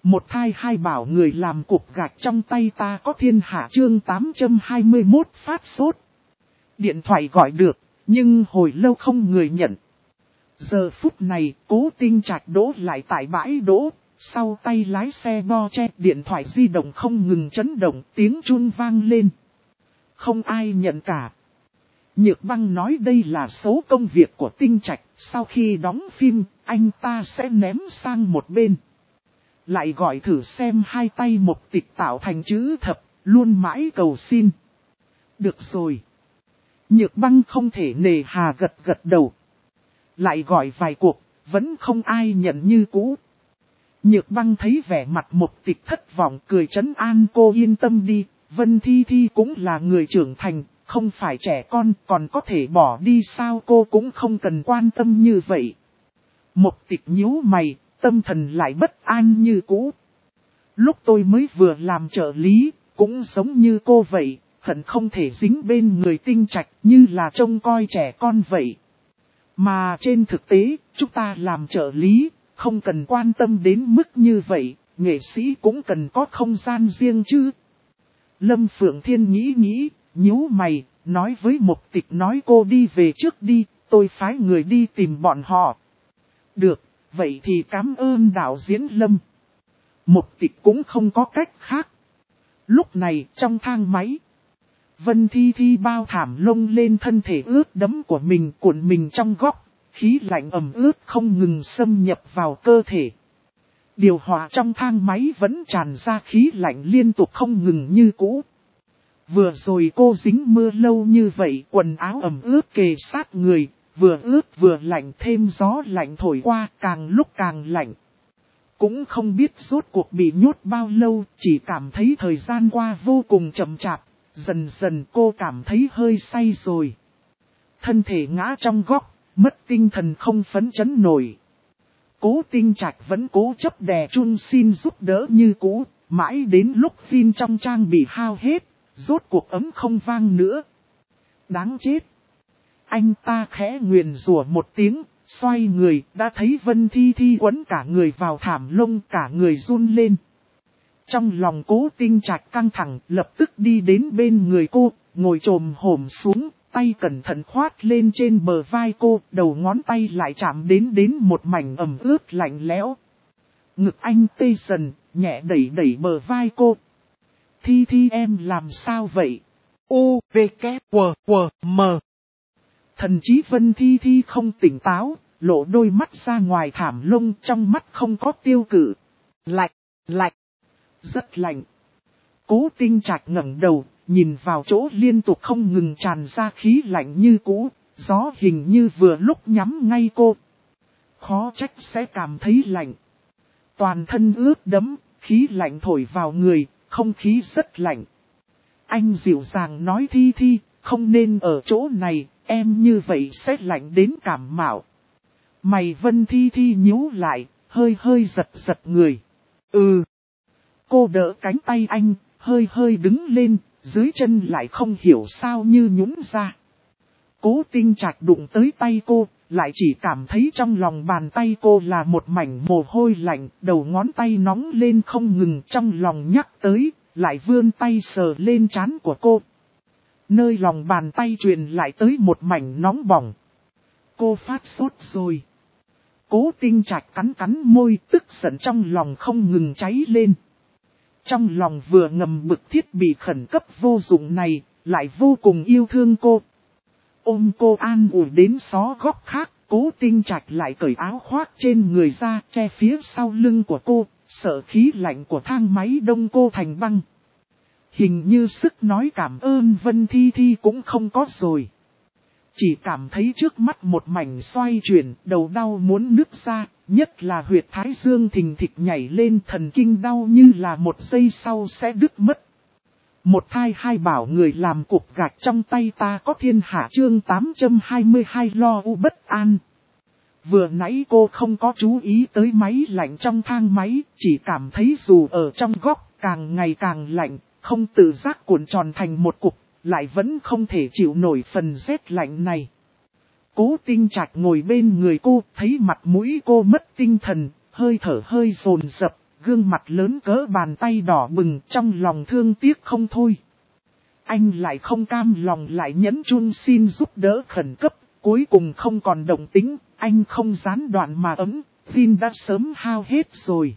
Một thai hai bảo người làm cục gạch trong tay ta có thiên hạ chương 821 phát sốt. Điện thoại gọi được, nhưng hồi lâu không người nhận. Giờ phút này, Cố Tinh Trạch đỗ lại tại bãi đỗ, sau tay lái xe bo che, điện thoại di động không ngừng chấn động, tiếng chuông vang lên. Không ai nhận cả. Nhược Băng nói đây là số công việc của Tinh Trạch, sau khi đóng phim, anh ta sẽ ném sang một bên. Lại gọi thử xem hai tay một tịch tạo thành chữ thập, luôn mãi cầu xin. Được rồi. Nhược Băng không thể nề hà gật đầu. Lại gọi vài cuộc, vẫn không ai nhận như cũ. Nhược Băng thấy vẻ mặt một tịch thất vọng cười trấn an cô yên tâm đi, Vân Thi Thi cũng là người trưởng thành, không phải trẻ con còn có thể bỏ đi sao cô cũng không cần quan tâm như vậy. Một tịch nhíu mày, tâm thần lại bất an như cũ. Lúc tôi mới vừa làm trợ lý, cũng giống như cô vậy, hận không thể dính bên người Tinh Trạch như là trông coi trẻ con vậy. Mà trên thực tế, chúng ta làm trợ lý, không cần quan tâm đến mức như vậy, nghệ sĩ cũng cần có không gian riêng chứ. Lâm Phượng Thiên nghĩ, nhíu mày, nói với Mục Tịch nói cô đi về trước đi, tôi phái người đi tìm bọn họ. Được, vậy thì cảm ơn đạo diễn Lâm. Mục Tịch cũng không có cách khác. Lúc này trong thang máy, Vân Thi Thi bao thảm lông lên thân thể ướt đẫm của mình cuộn mình trong góc, khí lạnh ẩm ướt không ngừng xâm nhập vào cơ thể. Điều hòa trong thang máy vẫn tràn ra khí lạnh liên tục không ngừng như cũ. Vừa rồi cô dính mưa lâu như vậy, quần áo ẩm ướt kề sát người, vừa ướt vừa lạnh thêm gió lạnh thổi qua càng lúc càng lạnh. Cũng không biết rốt cuộc bị nhốt bao lâu, chỉ cảm thấy thời gian qua vô cùng chậm chạp, dần dần cô cảm thấy hơi say rồi. Thân thể ngã trong góc, mất tinh thần không phấn chấn nổi. Cố Tinh Trạch vẫn cố chấp đè chun xin giúp đỡ như cũ, mãi đến lúc pin trong trang bị hao hết, rốt cuộc ấm không vang nữa. Đáng chết! Anh ta khẽ nguyền rủa một tiếng, xoay người, đã thấy Vân Thi Thi quấn cả người vào thảm lông cả người run lên. Trong lòng Cố Tinh Trạch căng thẳng, lập tức đi đến bên người cô, ngồi chồm hổm xuống, tay cẩn thận khoát lên trên bờ vai cô, đầu ngón tay lại chạm đến một mảnh ẩm ướt lạnh lẽo. Ngực anh tê dần, nhẹ đẩy bờ vai cô. Thi Thi em làm sao vậy? U, V, K, W, W, M. Thần chí Vân Thi Thi không tỉnh táo, lộ đôi mắt ra ngoài thảm lông trong mắt không có tiêu cự. Lạnh, rất lạnh. Cố Tinh Trạch ngẩng đầu, nhìn vào chỗ liên tục không ngừng tràn ra khí lạnh như cũ, gió hình như vừa lúc nhắm ngay cô. Khó trách sẽ cảm thấy lạnh. Toàn thân ướt đẫm, khí lạnh thổi vào người, không khí rất lạnh. Anh dịu dàng nói Thi Thi, không nên ở chỗ này, em như vậy sẽ lạnh đến cảm mạo. Mày Vân Thi Thi nhíu lại, hơi giật người. Cô đỡ cánh tay anh, hơi đứng lên, dưới chân lại không hiểu sao như nhũn ra. Cố Tinh Trạch đụng tới tay cô, lại chỉ cảm thấy trong lòng bàn tay cô là một mảnh mồ hôi lạnh, đầu ngón tay nóng lên không ngừng trong lòng nhắc tới, lại vươn tay sờ lên trán của cô. Nơi lòng bàn tay truyền lại tới một mảnh nóng bỏng. Cô phát sốt rồi. Cố Tinh Trạch cắn môi tức giận trong lòng không ngừng cháy lên. Trong lòng vừa ngầm bực thiết bị khẩn cấp vô dụng này, lại vô cùng yêu thương cô. Ôm cô an ủi đến xó góc khác, Cố Tinh Trạch lại cởi áo khoác trên người ra, che phía sau lưng của cô, sợ khí lạnh của thang máy đông cô thành băng. Hình như sức nói cảm ơn Vân Thi Thi cũng không có rồi. Chỉ cảm thấy trước mắt một mảnh xoay chuyển, đầu đau muốn nứt ra, nhất là huyệt thái dương thình thịch nhảy lên thần kinh đau như là một giây sau sẽ đứt mất. Một thai hai bảo người làm cục gạch trong tay ta có thiên hạ chương 822 lo u bất an. Vừa nãy cô không có chú ý tới máy lạnh trong thang máy, chỉ cảm thấy dù ở trong góc càng ngày càng lạnh, không tự giác cuộn tròn thành một cục, lại vẫn không thể chịu nổi phần rét lạnh này. Cố Tinh Trạch ngồi bên người cô, thấy mặt mũi cô mất tinh thần, hơi thở hơi dồn dập, gương mặt lớn cỡ bàn tay đỏ bừng trong lòng thương tiếc không thôi. Anh lại không cam lòng lại nhấn chuông xin giúp đỡ khẩn cấp, cuối cùng không còn động tĩnh, anh không gián đoạn mà ấm, pin đã sớm hao hết rồi.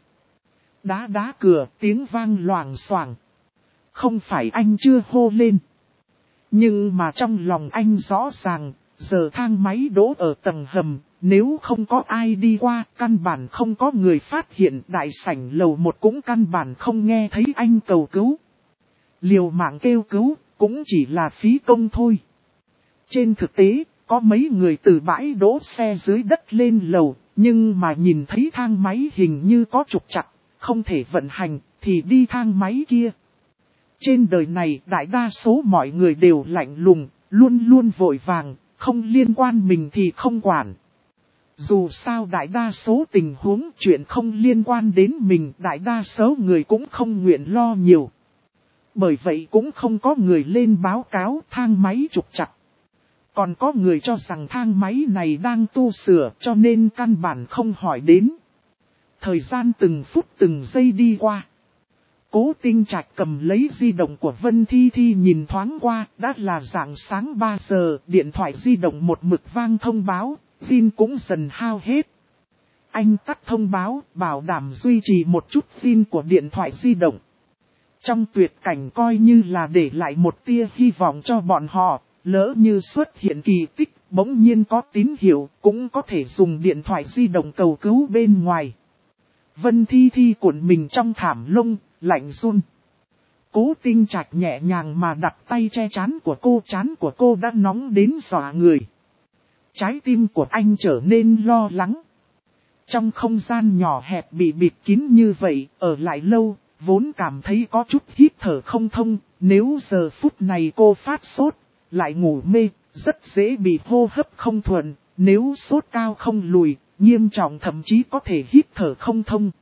Đá cửa, tiếng vang loảng xoảng. Không phải anh chưa hô lên. Nhưng mà trong lòng anh rõ ràng, giờ thang máy đỗ ở tầng hầm, nếu không có ai đi qua, căn bản không có người phát hiện, đại sảnh lầu 1 cũng căn bản không nghe thấy anh cầu cứu. Liều mạng kêu cứu, cũng chỉ là phí công thôi. Trên thực tế, có mấy người từ bãi đỗ xe dưới đất lên lầu, nhưng mà nhìn thấy thang máy hình như có trục trặc, không thể vận hành, thì đi thang máy kia. Trên đời này đại đa số mọi người đều lạnh lùng, luôn luôn vội vàng, không liên quan mình thì không quản. Dù sao đại đa số tình huống chuyện không liên quan đến mình, đại đa số người cũng không nguyện lo nhiều. Bởi vậy cũng không có người lên báo cáo thang máy trục trặc. Còn có người cho rằng thang máy này đang tu sửa cho nên căn bản không hỏi đến. Thời gian từng phút từng giây đi qua. Cố Tinh Trạch cầm lấy di động của Vân Thi Thi nhìn thoáng qua, đã là rạng sáng 3 giờ, điện thoại di động một mực vang thông báo, pin cũng dần hao hết. Anh tắt thông báo, bảo đảm duy trì một chút pin của điện thoại di động. Trong tuyệt cảnh coi như là để lại một tia hy vọng cho bọn họ, lỡ như xuất hiện kỳ tích, bỗng nhiên có tín hiệu, cũng có thể dùng điện thoại di động cầu cứu bên ngoài. Vân Thi Thi cuộn mình trong thảm lông, lạnh run. Cố Tinh Trạch nhẹ nhàng mà đặt tay che trán của cô đã nóng đến dọa người. Trái tim của anh trở nên lo lắng. Trong không gian nhỏ hẹp bị bịt kín như vậy, ở lại lâu, vốn cảm thấy có chút hít thở không thông, nếu giờ phút này cô phát sốt, lại ngủ mê, rất dễ bị hô hấp không thuận, nếu sốt cao không lùi, nghiêm trọng thậm chí có thể hít thở không thông.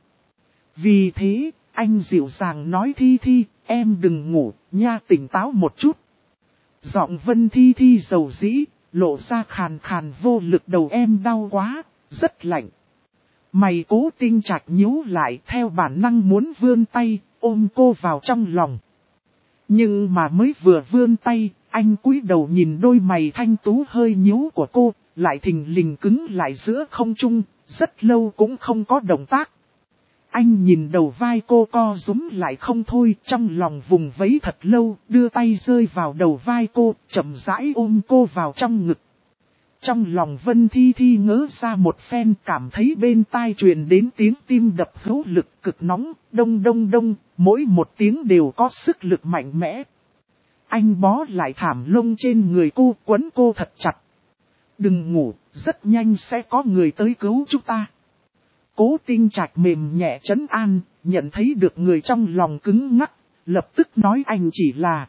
Vì thế, anh dịu dàng nói Thi Thi, em đừng ngủ, nha, tỉnh táo một chút. Giọng Vân Thi Thi dầu dĩ, lộ ra khàn khàn vô lực, đầu em đau quá, rất lạnh. Mày Cố Tinh Trạch nhíu lại theo bản năng muốn vươn tay, ôm cô vào trong lòng. Nhưng mà mới vừa vươn tay, anh cúi đầu nhìn đôi mày thanh tú hơi nhíu của cô, lại thình lình cứng lại giữa không trung, rất lâu cũng không có động tác. Anh nhìn đầu vai cô co rúm lại không thôi, trong lòng vùng vẫy thật lâu, đưa tay rơi vào đầu vai cô, chậm rãi ôm cô vào trong ngực. Trong lòng Vân Thi Thi ngỡ ra một phen, cảm thấy bên tai truyền đến tiếng tim đập hữu lực cực nóng, đông đông đông, mỗi một tiếng đều có sức lực mạnh mẽ. Anh bó lại thảm lông trên người cô, quấn cô thật chặt. Đừng ngủ, rất nhanh sẽ có người tới cứu chúng ta. Cố Tinh Trạch mềm nhẹ trấn an, nhận thấy được người trong lòng cứng ngắc, lập tức nói anh chỉ là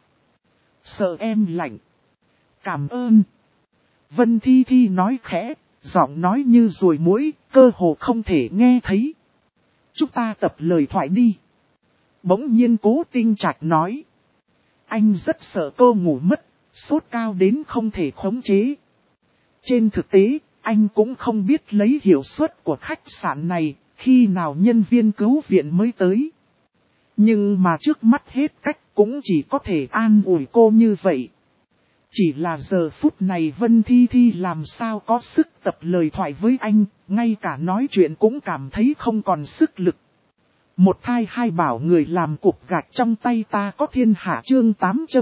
sợ em lạnh. Cảm ơn. Vân Thi Thi nói khẽ, giọng nói như ruồi muỗi, cơ hồ không thể nghe thấy. Chúng ta tập lời thoại đi. Bỗng nhiên Cố Tinh Trạch nói. Anh rất sợ cô ngủ mất, sốt cao đến không thể khống chế. Trên thực tế, anh cũng không biết lấy hiệu suất của khách sạn này, khi nào nhân viên cứu viện mới tới. Nhưng mà trước mắt hết cách cũng chỉ có thể an ủi cô như vậy. Chỉ là giờ phút này Vân Thi Thi làm sao có sức tập lời thoại với anh, ngay cả nói chuyện cũng cảm thấy không còn sức lực. Một thai hai bảo người làm cục gạch trong tay ta có thiên hạ, chương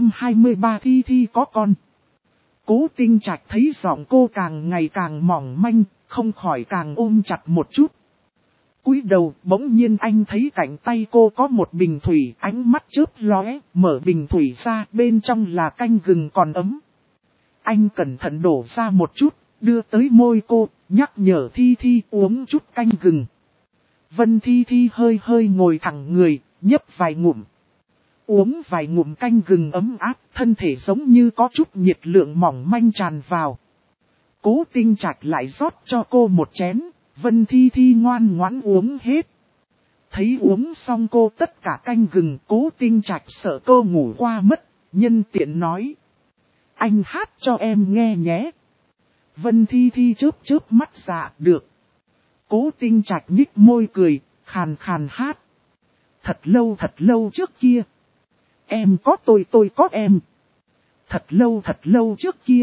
823 Thi Thi có con. Cố Tinh Trạch thấy giọng cô càng ngày càng mỏng manh, không khỏi càng ôm chặt một chút. Cúi đầu bỗng nhiên anh thấy cạnh tay cô có một bình thủy, ánh mắt chớp lóe, mở bình thủy ra, bên trong là canh gừng còn ấm. Anh cẩn thận đổ ra một chút, đưa tới môi cô, nhắc nhở Thi Thi uống chút canh gừng. Vân Thi Thi hơi hơi ngồi thẳng người, nhấp vài ngụm. Uống vài ngụm canh gừng ấm áp, thân thể giống như có chút nhiệt lượng mỏng manh tràn vào. Cố Tinh Trạch lại rót cho cô một chén, Vân Thi Thi ngoan ngoãn uống hết. Thấy uống xong cô tất cả canh gừng, Cố Tinh Trạch sợ cô ngủ qua mất, nhân tiện nói. Anh hát cho em nghe nhé. Vân Thi Thi chớp mắt dạ được. Cố Tinh Trạch nhích môi cười, khàn khàn hát. Thật lâu trước kia. Em có tôi có em. Thật lâu trước kia.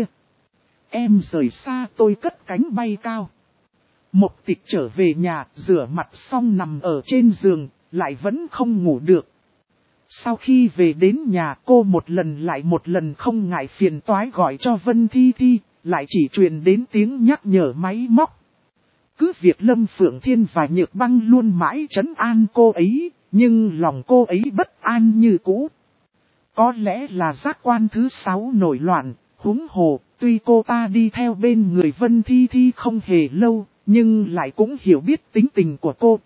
Em rời xa tôi cất cánh bay cao. Mộc Tịch trở về nhà, rửa mặt xong nằm ở trên giường, lại vẫn không ngủ được. Sau khi về đến nhà, cô một lần không ngại phiền toái gọi cho Vân Thi Thi, lại chỉ truyền đến tiếng nhắc nhở máy móc. Cứ việc Lâm Phượng Thiên và Nhược Băng luôn mãi trấn an cô ấy, nhưng lòng cô ấy bất an như cũ. Có lẽ là giác quan thứ 6 nổi loạn, huống hồ, tuy cô ta đi theo bên người Vân Thi Thi không hề lâu, nhưng lại cũng hiểu biết tính tình của cô.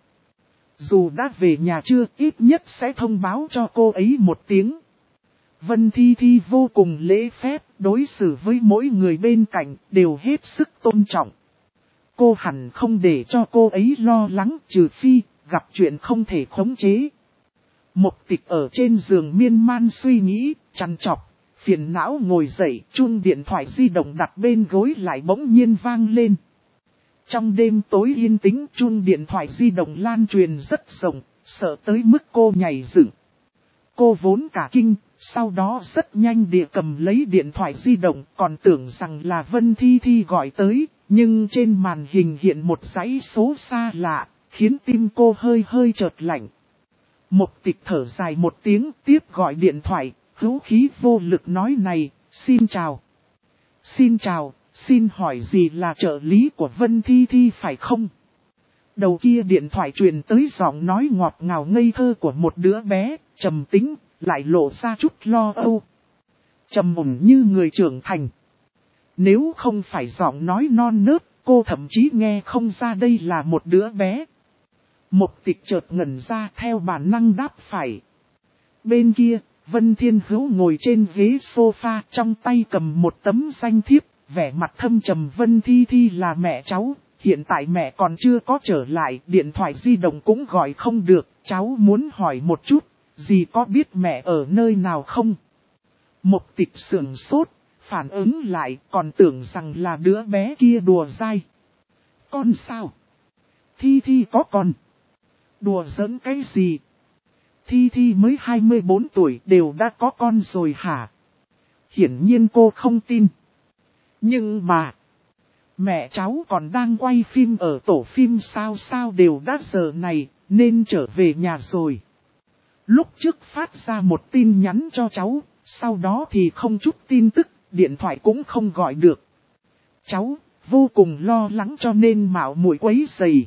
Dù đã về nhà chưa, ít nhất sẽ thông báo cho cô ấy một tiếng. Vân Thi Thi vô cùng lễ phép, đối xử với mỗi người bên cạnh, đều hết sức tôn trọng. Cô hẳn không để cho cô ấy lo lắng, trừ phi, gặp chuyện không thể khống chế. Mộc Tịch ở trên giường miên man suy nghĩ, trằn trọc, phiền não ngồi dậy, chuông điện thoại di động đặt bên gối lại bỗng nhiên vang lên. Trong đêm tối yên tĩnh, chuông điện thoại di động lan truyền rất rộng, sợ tới mức cô nhảy dựng. Cô vốn cả kinh, sau đó rất nhanh địa cầm lấy điện thoại di động, còn tưởng rằng là Vân Thi Thi gọi tới, nhưng trên màn hình hiện một dãy số xa lạ, khiến tim cô hơi chợt lạnh. Mộc Tịch thở dài một tiếng, tiếp gọi điện thoại, hữu khí vô lực nói này, xin chào. Xin chào, xin hỏi gì là trợ lý của Vân Thi Thi phải không? Đầu kia điện thoại truyền tới giọng nói ngọt ngào ngây thơ của một đứa bé, trầm tính, lại lộ ra chút lo âu. Trầm mùng như người trưởng thành. Nếu không phải giọng nói non nớt, cô thậm chí nghe không ra đây là một đứa bé. Mộc Tịch chợt ngẩn ra theo bản năng đáp phải. Bên kia, Vân Thiên Hữu ngồi trên ghế sofa, trong tay cầm một tấm danh thiếp, vẻ mặt thâm trầm. Vân Thi Thi là mẹ cháu, hiện tại mẹ còn chưa có trở lại, điện thoại di động cũng gọi không được, cháu muốn hỏi một chút, dì có biết mẹ ở nơi nào không? Mộc Tịch sửng sốt, phản ứng lại, còn tưởng rằng là đứa bé kia đùa dai. Con sao? Thi Thi có con? Đùa giỡn cái gì? Thi Thi mới 24 tuổi đều đã có con rồi hả? Hiển nhiên cô không tin. Nhưng mà, mẹ cháu còn đang quay phim ở tổ phim sao đều đã giờ này, nên trở về nhà rồi. Lúc trước phát ra một tin nhắn cho cháu, sau đó thì không chút tin tức, điện thoại cũng không gọi được. Cháu vô cùng lo lắng cho nên mạo muội quấy rầy.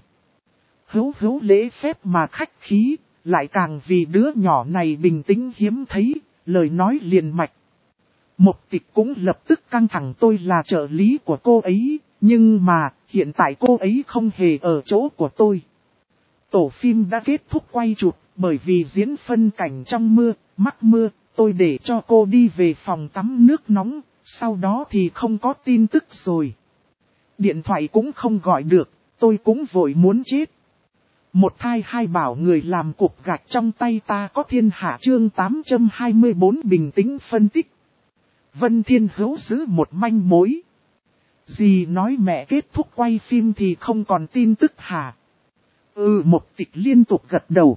Hữu lễ phép mà khách khí, lại càng vì đứa nhỏ này bình tĩnh hiếm thấy, lời nói liền mạch. Mộc Tịch cũng lập tức căng thẳng, tôi là trợ lý của cô ấy, nhưng mà hiện tại cô ấy không hề ở chỗ của tôi. Tổ phim đã kết thúc quay chụp, bởi vì diễn phân cảnh trong mưa, mắc mưa, tôi để cho cô đi về phòng tắm nước nóng, sau đó thì không có tin tức rồi. Điện thoại cũng không gọi được, tôi cũng vội muốn chết. Một thai hai bảo người làm cục gạch trong tay ta có thiên hạ. Chương 824 bình tĩnh phân tích. Vân Thiên Hữu giữ một manh mối. Dì nói mẹ kết thúc quay phim thì không còn tin tức hả? Mộc Tịch liên tục gật đầu.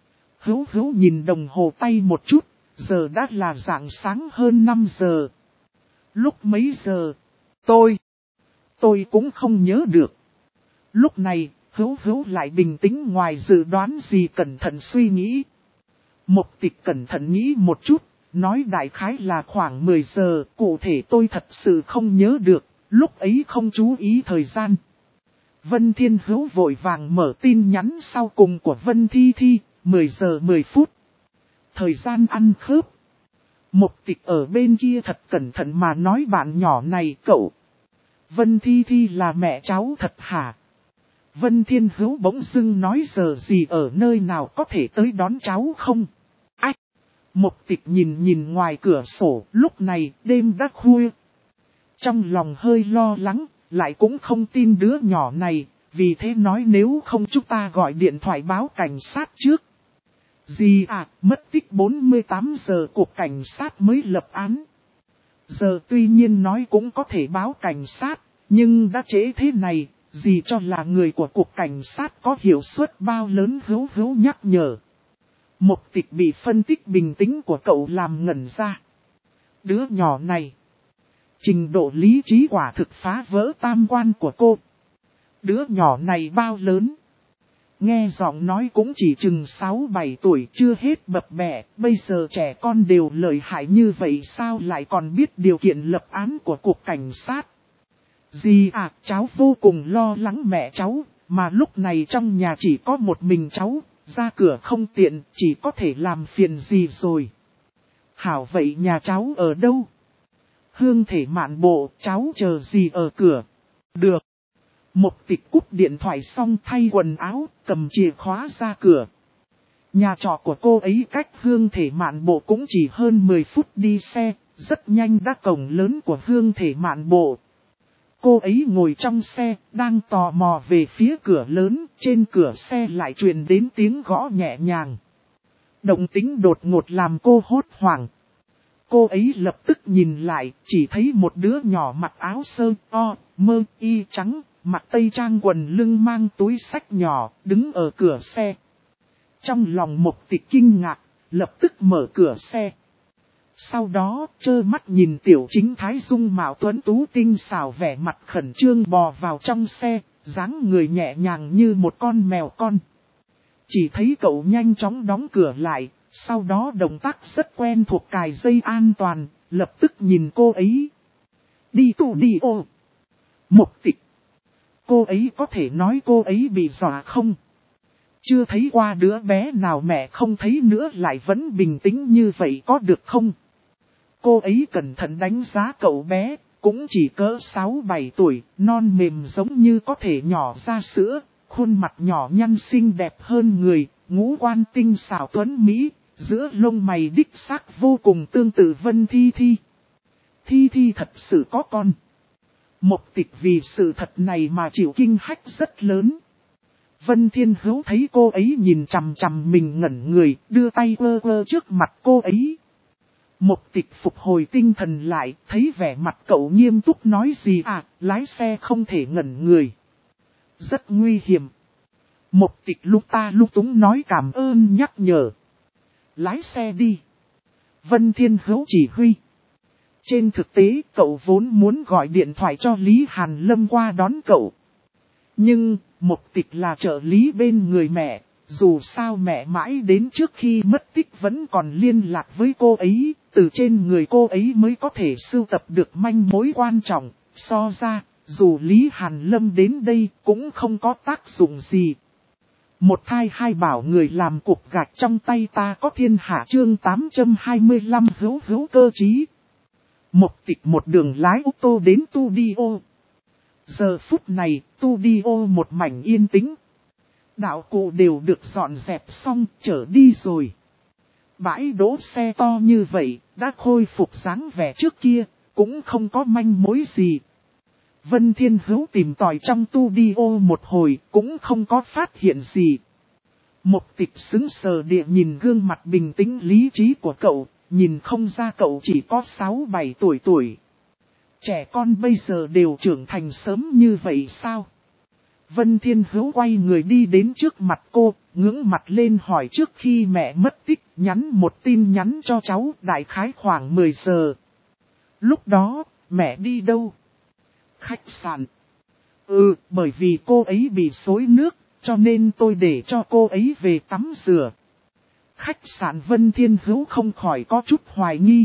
Hữu nhìn đồng hồ tay một chút, giờ đã là rạng sáng hơn 5 giờ. Lúc mấy giờ? Tôi cũng không nhớ được. Lúc này, Hữu lại bình tĩnh ngoài dự đoán gì, cẩn thận suy nghĩ. Mộc Tịch cẩn thận nghĩ một chút, nói đại khái là khoảng 10 giờ, cụ thể tôi thật sự không nhớ được, lúc ấy không chú ý thời gian. Vân Thiên Hữu vội vàng mở tin nhắn sau cùng của Vân Thi Thi, 10 giờ 10 phút. Thời gian ăn khớp. Mộc Tịch ở bên kia thật cẩn thận mà nói bạn nhỏ này cậu. Vân Thi Thi là mẹ cháu thật hả? Vân Thiên Hữu bỗng dưng nói giờ gì ở nơi nào có thể tới đón cháu không? Ách! Mộc Tịch nhìn ngoài cửa sổ, lúc này đêm đã khuya. Trong lòng hơi lo lắng, lại cũng không tin đứa nhỏ này, vì thế nói nếu không chúng ta gọi điện thoại báo cảnh sát trước. Gì à, mất tích 48 giờ cục cảnh sát mới lập án. Giờ tuy nhiên nói cũng có thể báo cảnh sát, nhưng đã trễ thế này, gì cho là người của cục cảnh sát có hiệu suất bao lớn. Hữu nhắc nhở. Mục Tịch bị phân tích bình tĩnh của cậu làm ngẩn ra. Đứa nhỏ này, trình độ lý trí quả thực phá vỡ tam quan của cô. Đứa nhỏ này bao lớn? Nghe giọng nói cũng chỉ chừng 6-7 tuổi, chưa hết bập bẹ, bây giờ trẻ con đều lợi hại như vậy sao lại còn biết điều kiện lập án của cục cảnh sát. Dì à, cháu vô cùng lo lắng mẹ cháu, mà lúc này trong nhà chỉ có một mình cháu, ra cửa không tiện, chỉ có thể làm phiền dì rồi. Hảo vậy nhà cháu ở đâu? Hương Thể Mạn Bộ, cháu chờ dì ở cửa. Được. Mục Tịch cúp điện thoại xong thay quần áo, cầm chìa khóa ra cửa. Nhà trọ của cô ấy cách Hương Thể Mạn Bộ cũng chỉ hơn 10 phút đi xe, rất nhanh đã cổng lớn của Hương Thể Mạn Bộ. Cô ấy ngồi trong xe, đang tò mò về phía cửa lớn, trên cửa xe lại truyền đến tiếng gõ nhẹ nhàng. Động tĩnh đột ngột làm cô hốt hoảng. Cô ấy lập tức nhìn lại, chỉ thấy một đứa nhỏ mặc áo sơ mơ y trắng, mặc tây trang quần lưng mang túi xách nhỏ, đứng ở cửa xe. Trong lòng Mục Tịch kinh ngạc, lập tức mở cửa xe. Sau đó, trơ mắt nhìn Tiểu Chính Thái dung mạo tuấn tú tinh xảo vẻ mặt khẩn trương bò vào trong xe, dáng người nhẹ nhàng như một con mèo con. Chỉ thấy cậu nhanh chóng đóng cửa lại, sau đó động tác rất quen thuộc cài dây an toàn, lập tức nhìn cô ấy. Đi tù đi ô. Mục Tịch. Cô ấy có thể nói cô ấy bị dọa không? Chưa thấy qua đứa bé nào mẹ không thấy nữa lại vẫn bình tĩnh như vậy có được không? Cô ấy cẩn thận đánh giá cậu bé, cũng chỉ cỡ 6-7 tuổi, non mềm giống như có thể nhỏ ra sữa, khuôn mặt nhỏ nhăn xinh đẹp hơn người, ngũ quan tinh xảo tuấn mỹ, giữa lông mày đích xác vô cùng tương tự Vân Thi Thi. Thi Thi thật sự có con. Mục Tịch vì sự thật này mà chịu kinh hách rất lớn. Vân Thiên Hữu thấy cô ấy nhìn chằm chằm mình ngẩn người, đưa tay ơ ơ trước mặt cô ấy. Mục Tịch phục hồi tinh thần lại, thấy vẻ mặt cậu nghiêm túc nói gì à, lái xe không thể ngẩn người. Rất nguy hiểm. Mục Tịch lúc ta lúc túng nói cảm ơn nhắc nhở. Lái xe đi. Vân Thiên Hữu chỉ huy. Trên thực tế cậu vốn muốn gọi điện thoại cho Lý Hàn Lâm qua đón cậu. Nhưng, Mục Tịch là trợ lý bên người mẹ, dù sao mẹ mãi đến trước khi mất tích vẫn còn liên lạc với cô ấy, từ trên người cô ấy mới có thể sưu tập được manh mối quan trọng, so ra, dù Lý Hàn Lâm đến đây cũng không có tác dụng gì. Một thai hai bảo người làm cục gạch trong tay ta có thiên hạ chương 825 hữu cơ trí. Mục Tịch một đường lái ô tô đến studio. Giờ phút này, studio một mảnh yên tĩnh. Đạo cụ đều được dọn dẹp xong, trở đi rồi. Bãi đỗ xe to như vậy, đã khôi phục dáng vẻ trước kia, cũng không có manh mối gì. Vân Thiên Hữu tìm tòi trong studio một hồi, cũng không có phát hiện gì. Mục Tịch sững sờ địa nhìn gương mặt bình tĩnh lý trí của cậu, nhìn không ra cậu chỉ có 6-7 tuổi. Trẻ con bây giờ đều trưởng thành sớm như vậy sao? Vân Thiên Hữu quay người đi đến trước mặt cô, ngưỡng mặt lên hỏi trước khi mẹ mất tích, nhắn một tin nhắn cho cháu đại khái khoảng 10 giờ. Lúc đó, mẹ đi đâu? Khách sạn. Bởi vì cô ấy bị xối nước, cho nên tôi để cho cô ấy về tắm rửa. Khách sạn Vân Thiên Hữu không khỏi có chút hoài nghi.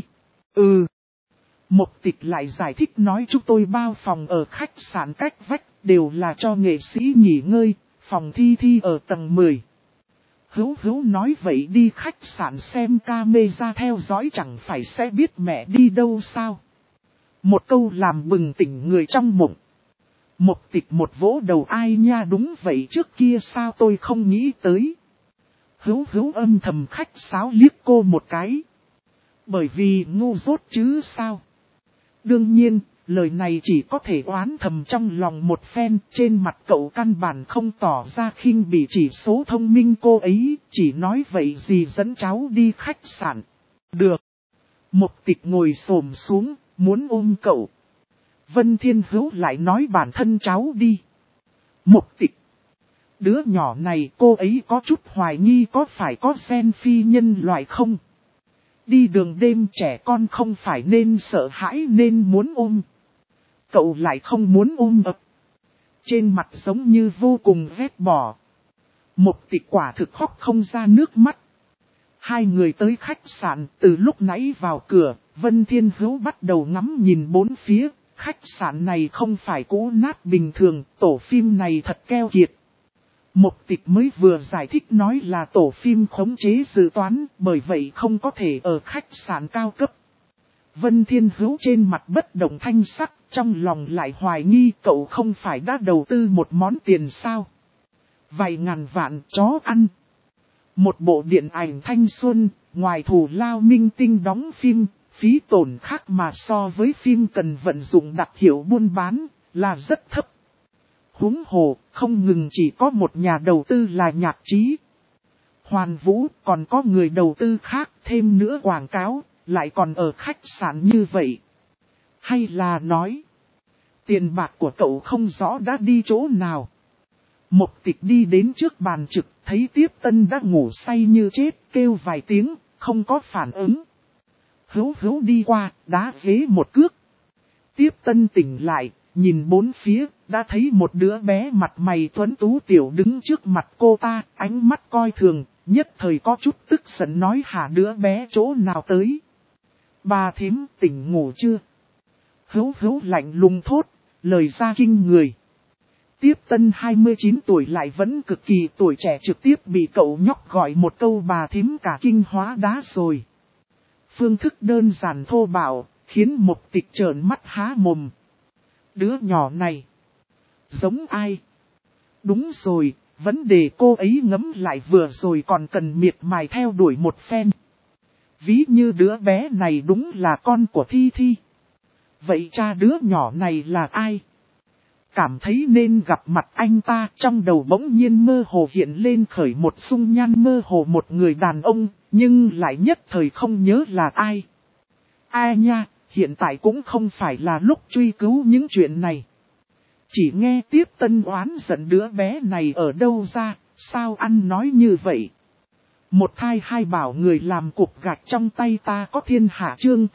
Mục Tịch lại giải thích nói chúng tôi bao phòng ở khách sạn cách vách, đều là cho nghệ sĩ nghỉ ngơi, phòng Thi Thi ở tầng 10. Hữu nói vậy đi khách sạn xem camera theo dõi chẳng phải sẽ biết mẹ đi đâu sao? Một câu làm bừng tỉnh người trong mộng. Mục Tịch một vỗ đầu ai nha đúng vậy trước kia sao tôi không nghĩ tới. Hữu âm thầm khách sáo liếc cô một cái. Bởi vì ngu dốt chứ sao? Đương nhiên, lời này chỉ có thể oán thầm trong lòng một phen, trên mặt cậu căn bản không tỏ ra khinh bỉ chỉ số thông minh cô ấy, chỉ nói vậy gì dẫn cháu đi khách sạn. Được. Mục Tịch ngồi xổm xuống, muốn ôm cậu. Vân Thiên Hữu lại nói bản thân cháu đi. Mục Tịch. Đứa nhỏ này cô ấy có chút hoài nghi có phải có gen phi nhân loại không? Đi đường đêm trẻ con không phải nên sợ hãi nên muốn ôm. Cậu lại không muốn ôm ập. Trên mặt giống như vô cùng ghét bỏ. Mục Tịch quả thực khóc không ra nước mắt. Hai người tới khách sạn, từ lúc nãy vào cửa, Vân Thiên Hữu bắt đầu ngắm nhìn bốn phía. Khách sạn này không phải cũ nát bình thường, tổ phim này thật keo kiệt. Mục Tịch mới vừa giải thích nói là tổ phim khống chế dự toán, bởi vậy không có thể ở khách sạn cao cấp. Vân Thiên Hữu trên mặt bất động thanh sắc, trong lòng lại hoài nghi cậu không phải đã đầu tư một món tiền sao. Vài ngàn vạn chó ăn. Một bộ điện ảnh thanh xuân, ngoài thù lao minh tinh đóng phim, phí tổn khác mà so với phim cần vận dụng đặc hiệu buôn bán, là rất thấp. Huống hồ, không ngừng chỉ có một nhà đầu tư là Nhạc Trí. Hoàn Vũ còn có người đầu tư khác, thêm nữa quảng cáo, lại còn ở khách sạn như vậy. Hay là nói, tiền bạc của cậu không rõ đã đi chỗ nào. Mục Tịch đi đến trước bàn trực, thấy Tiếp Tân đã ngủ say như chết, kêu vài tiếng, không có phản ứng. Hữu đi qua, đá ghế một cước. Tiếp Tân tỉnh lại, nhìn bốn phía, đã thấy một đứa bé mặt mày tuấn tú tiểu đứng trước mặt cô ta, ánh mắt coi thường, nhất thời có chút tức giận nói hả đứa bé chỗ nào tới. Bà thím tỉnh ngủ chưa? Hữu lạnh lùng thốt, lời ra kinh người. Tiếp Tân 29 tuổi lại vẫn cực kỳ tuổi trẻ trực tiếp bị cậu nhóc gọi một câu bà thím cả kinh hóa đá rồi. Phương thức đơn giản thô bạo, khiến Mục Tịch trợn mắt há mồm. Đứa nhỏ này, giống ai? Đúng rồi, vấn đề cô ấy ngẫm lại vừa rồi còn cần miệt mài theo đuổi một phen. Ví như đứa bé này đúng là con của Thi Thi. Vậy cha đứa nhỏ này là ai? Cảm thấy nên gặp mặt anh ta, trong đầu bỗng nhiên mơ hồ hiện lên khởi một dung nhan mơ hồ một người đàn ông, nhưng lại nhất thời không nhớ là ai. Ai nha, hiện tại cũng không phải là lúc truy cứu những chuyện này. Chỉ nghe Tiếp Tân oán giận đứa bé này ở đâu ra, sao ăn nói như vậy. Một thai hai bảo người làm cục gạch trong tay ta có thiên hạ chương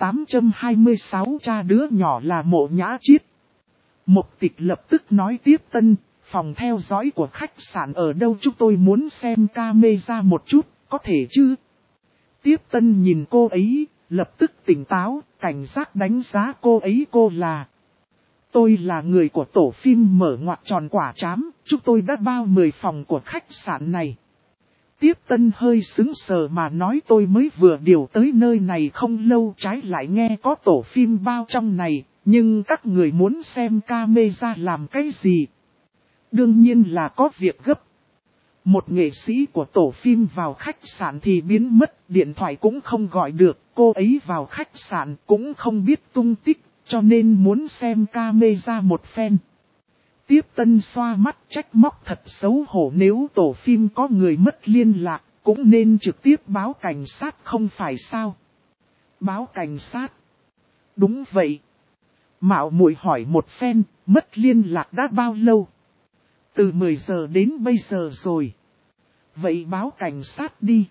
826 cha đứa nhỏ là Mộ Nhã Chiết. Mục Tịch lập tức nói Tiếp Tân, phòng theo dõi của khách sạn ở đâu chúng tôi muốn xem camera một chút, có thể chứ? Tiếp Tân nhìn cô ấy, lập tức tỉnh táo, cảnh giác đánh giá cô ấy cô là. Tôi là người của tổ phim mở ngoặc tròn quả trám, chúng tôi đã bao 10 phòng của khách sạn này. Tiếp Tân hơi sững sờ mà nói tôi mới vừa điều tới nơi này không lâu trái lại nghe có tổ phim bao trong này, nhưng các người muốn xem camera làm cái gì? Đương nhiên là có việc gấp. Một nghệ sĩ của tổ phim vào khách sạn thì biến mất, điện thoại cũng không gọi được, cô ấy vào khách sạn cũng không biết tung tích, cho nên muốn xem camera một phen. Tiếp Tân xoa mắt trách móc thật xấu hổ nếu tổ phim có người mất liên lạc, cũng nên trực tiếp báo cảnh sát không phải sao? Báo cảnh sát? Đúng vậy. Mạo muội hỏi một phen, mất liên lạc đã bao lâu? Từ 10 giờ đến bây giờ rồi. Vậy báo cảnh sát đi.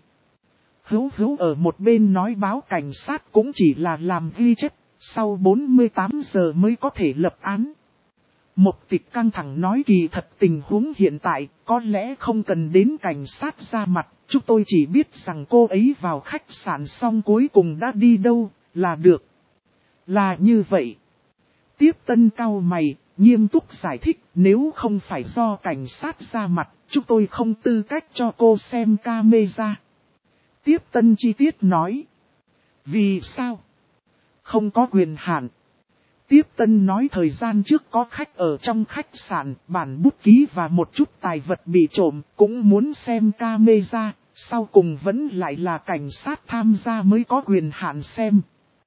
Hữu ở một bên nói báo cảnh sát cũng chỉ là làm ghi chép, sau 48 giờ mới có thể lập án. Mục Tịch căng thẳng nói kỳ thật tình huống hiện tại, có lẽ không cần đến cảnh sát ra mặt, chúng tôi chỉ biết rằng cô ấy vào khách sạn xong cuối cùng đã đi đâu, là được. Là như vậy. Tiếp Tân cau mày, nghiêm túc giải thích, nếu không phải do cảnh sát ra mặt, chúng tôi không tư cách cho cô xem camera. Tiếp Tân chi tiết nói. Vì sao? Không có quyền hạn. Tiếp Tân nói thời gian trước có khách ở trong khách sạn, bản bút ký và một chút tài vật bị trộm, cũng muốn xem camera, sau cùng vẫn lại là cảnh sát tham gia mới có quyền hạn xem.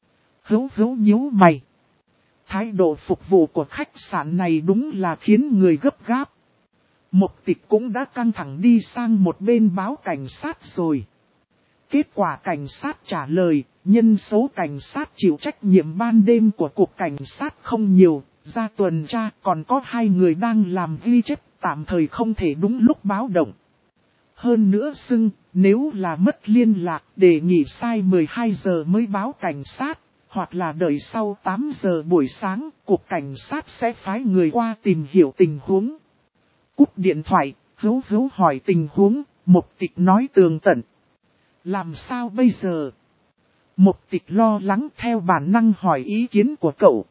Hữu nhíu mày. Thái độ phục vụ của khách sạn này đúng là khiến người gấp gáp. Mục Tịch cũng đã căng thẳng đi sang một bên báo cảnh sát rồi. Kết quả cảnh sát trả lời, nhân số cảnh sát chịu trách nhiệm ban đêm của cục cảnh sát không nhiều, ra tuần tra còn có 2 người đang làm ghi chép, tạm thời không thể đúng lúc báo động. Hơn nữa xưng, nếu là mất liên lạc, đề nghị sai 12 giờ mới báo cảnh sát, hoặc là đợi sau 8 giờ buổi sáng, cục cảnh sát sẽ phái người qua tìm hiểu tình huống. Cúp điện thoại, Hữu hỏi tình huống, Mục Tịch nói tường tận. Làm sao bây giờ? Mục Tịch lo lắng theo bản năng hỏi ý kiến của cậu.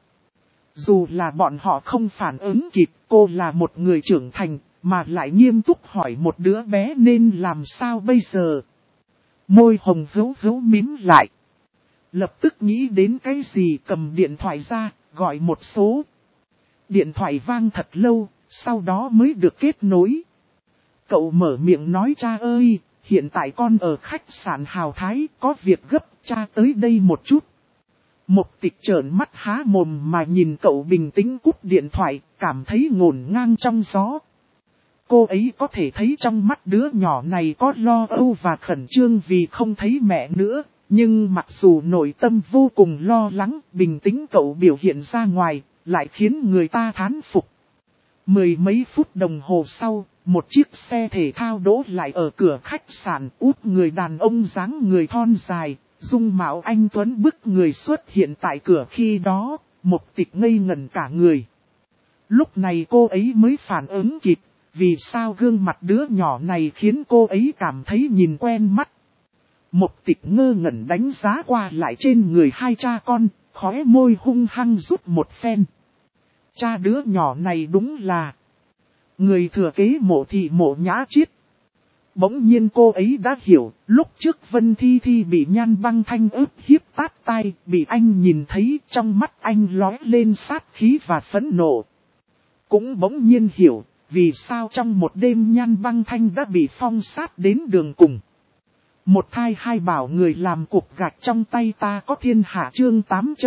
Dù là bọn họ không phản ứng kịp, cô là một người trưởng thành, mà lại nghiêm túc hỏi một đứa bé nên làm sao bây giờ? Môi hồng Hữu mím lại. Lập tức nghĩ đến cái gì, cầm điện thoại ra, gọi một số. Điện thoại vang thật lâu, sau đó mới được kết nối. Cậu mở miệng nói cha ơi, hiện tại con ở khách sạn Hào Thái, có việc gấp, cha tới đây một chút. Mục Tịch trợn mắt há mồm mà nhìn cậu bình tĩnh cúp điện thoại, cảm thấy ngổn ngang trong gió. Cô ấy có thể thấy trong mắt đứa nhỏ này có lo âu và khẩn trương vì không thấy mẹ nữa, nhưng mặc dù nội tâm vô cùng lo lắng, bình tĩnh cậu biểu hiện ra ngoài, lại khiến người ta thán phục. Mười mấy phút đồng hồ sau, một chiếc xe thể thao đỗ lại ở cửa khách sạn, út người đàn ông dáng người thon dài, dung mạo anh tuấn bức người xuất hiện tại cửa. Khi đó, Mục Tịch ngây ngẩn cả người. Lúc này cô ấy mới phản ứng kịp, vì sao gương mặt đứa nhỏ này khiến cô ấy cảm thấy nhìn quen mắt. Mục Tịch ngơ ngẩn đánh giá qua lại trên người hai cha con, khóe môi hung hăng rút một phen. Cha đứa nhỏ này đúng là người thừa kế Mộ Thị Mộ Nhã Chiết. Bỗng nhiên cô ấy đã hiểu, lúc trước Vân Thi Thi bị Nhan Băng Thanh ức hiếp tát tai, bị anh nhìn thấy, trong mắt anh lóe lên sát khí và phẫn nộ. Cũng bỗng nhiên hiểu, vì sao trong một đêm Nhan Băng Thanh đã bị phong sát đến đường cùng. Một thai hai bảo người làm cục gạch trong tay ta có thiên hạ. Chương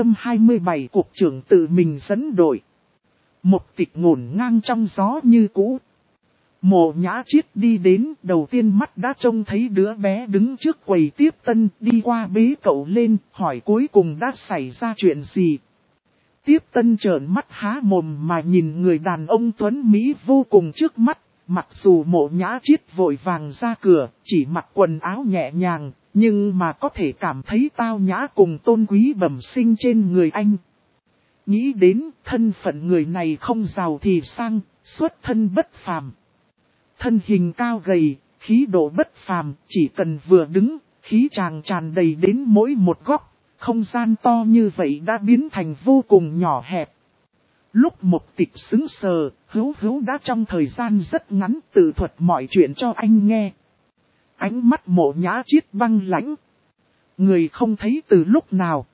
827 cục trưởng tự mình dẫn đội. Mục Tịch ngổn ngang trong gió như cũ. Mộ Nhã Chiết đi đến, đầu tiên mắt đã trông thấy đứa bé đứng trước quầy tiếp tân, đi qua bế cậu lên, hỏi cuối cùng đã xảy ra chuyện gì. Tiếp tân trợn mắt há mồm mà nhìn người đàn ông tuấn Mỹ vô cùng trước mắt, mặc dù Mộ Nhã Chiết vội vàng ra cửa, chỉ mặc quần áo nhẹ nhàng, nhưng mà có thể cảm thấy tao nhã cùng tôn quý bẩm sinh trên người anh. Nghĩ đến thân phận người này không giàu thì sang, xuất thân bất phàm. Thân hình cao gầy, khí độ bất phàm, chỉ cần vừa đứng, khí chàng tràn đầy đến mỗi một góc, không gian to như vậy đã biến thành vô cùng nhỏ hẹp. Lúc Mục Tịch sững sờ, Hữu đã trong thời gian rất ngắn tự thuật mọi chuyện cho anh nghe. Ánh mắt Mộ Nhã Chiết băng lãnh. Người không thấy từ lúc nào.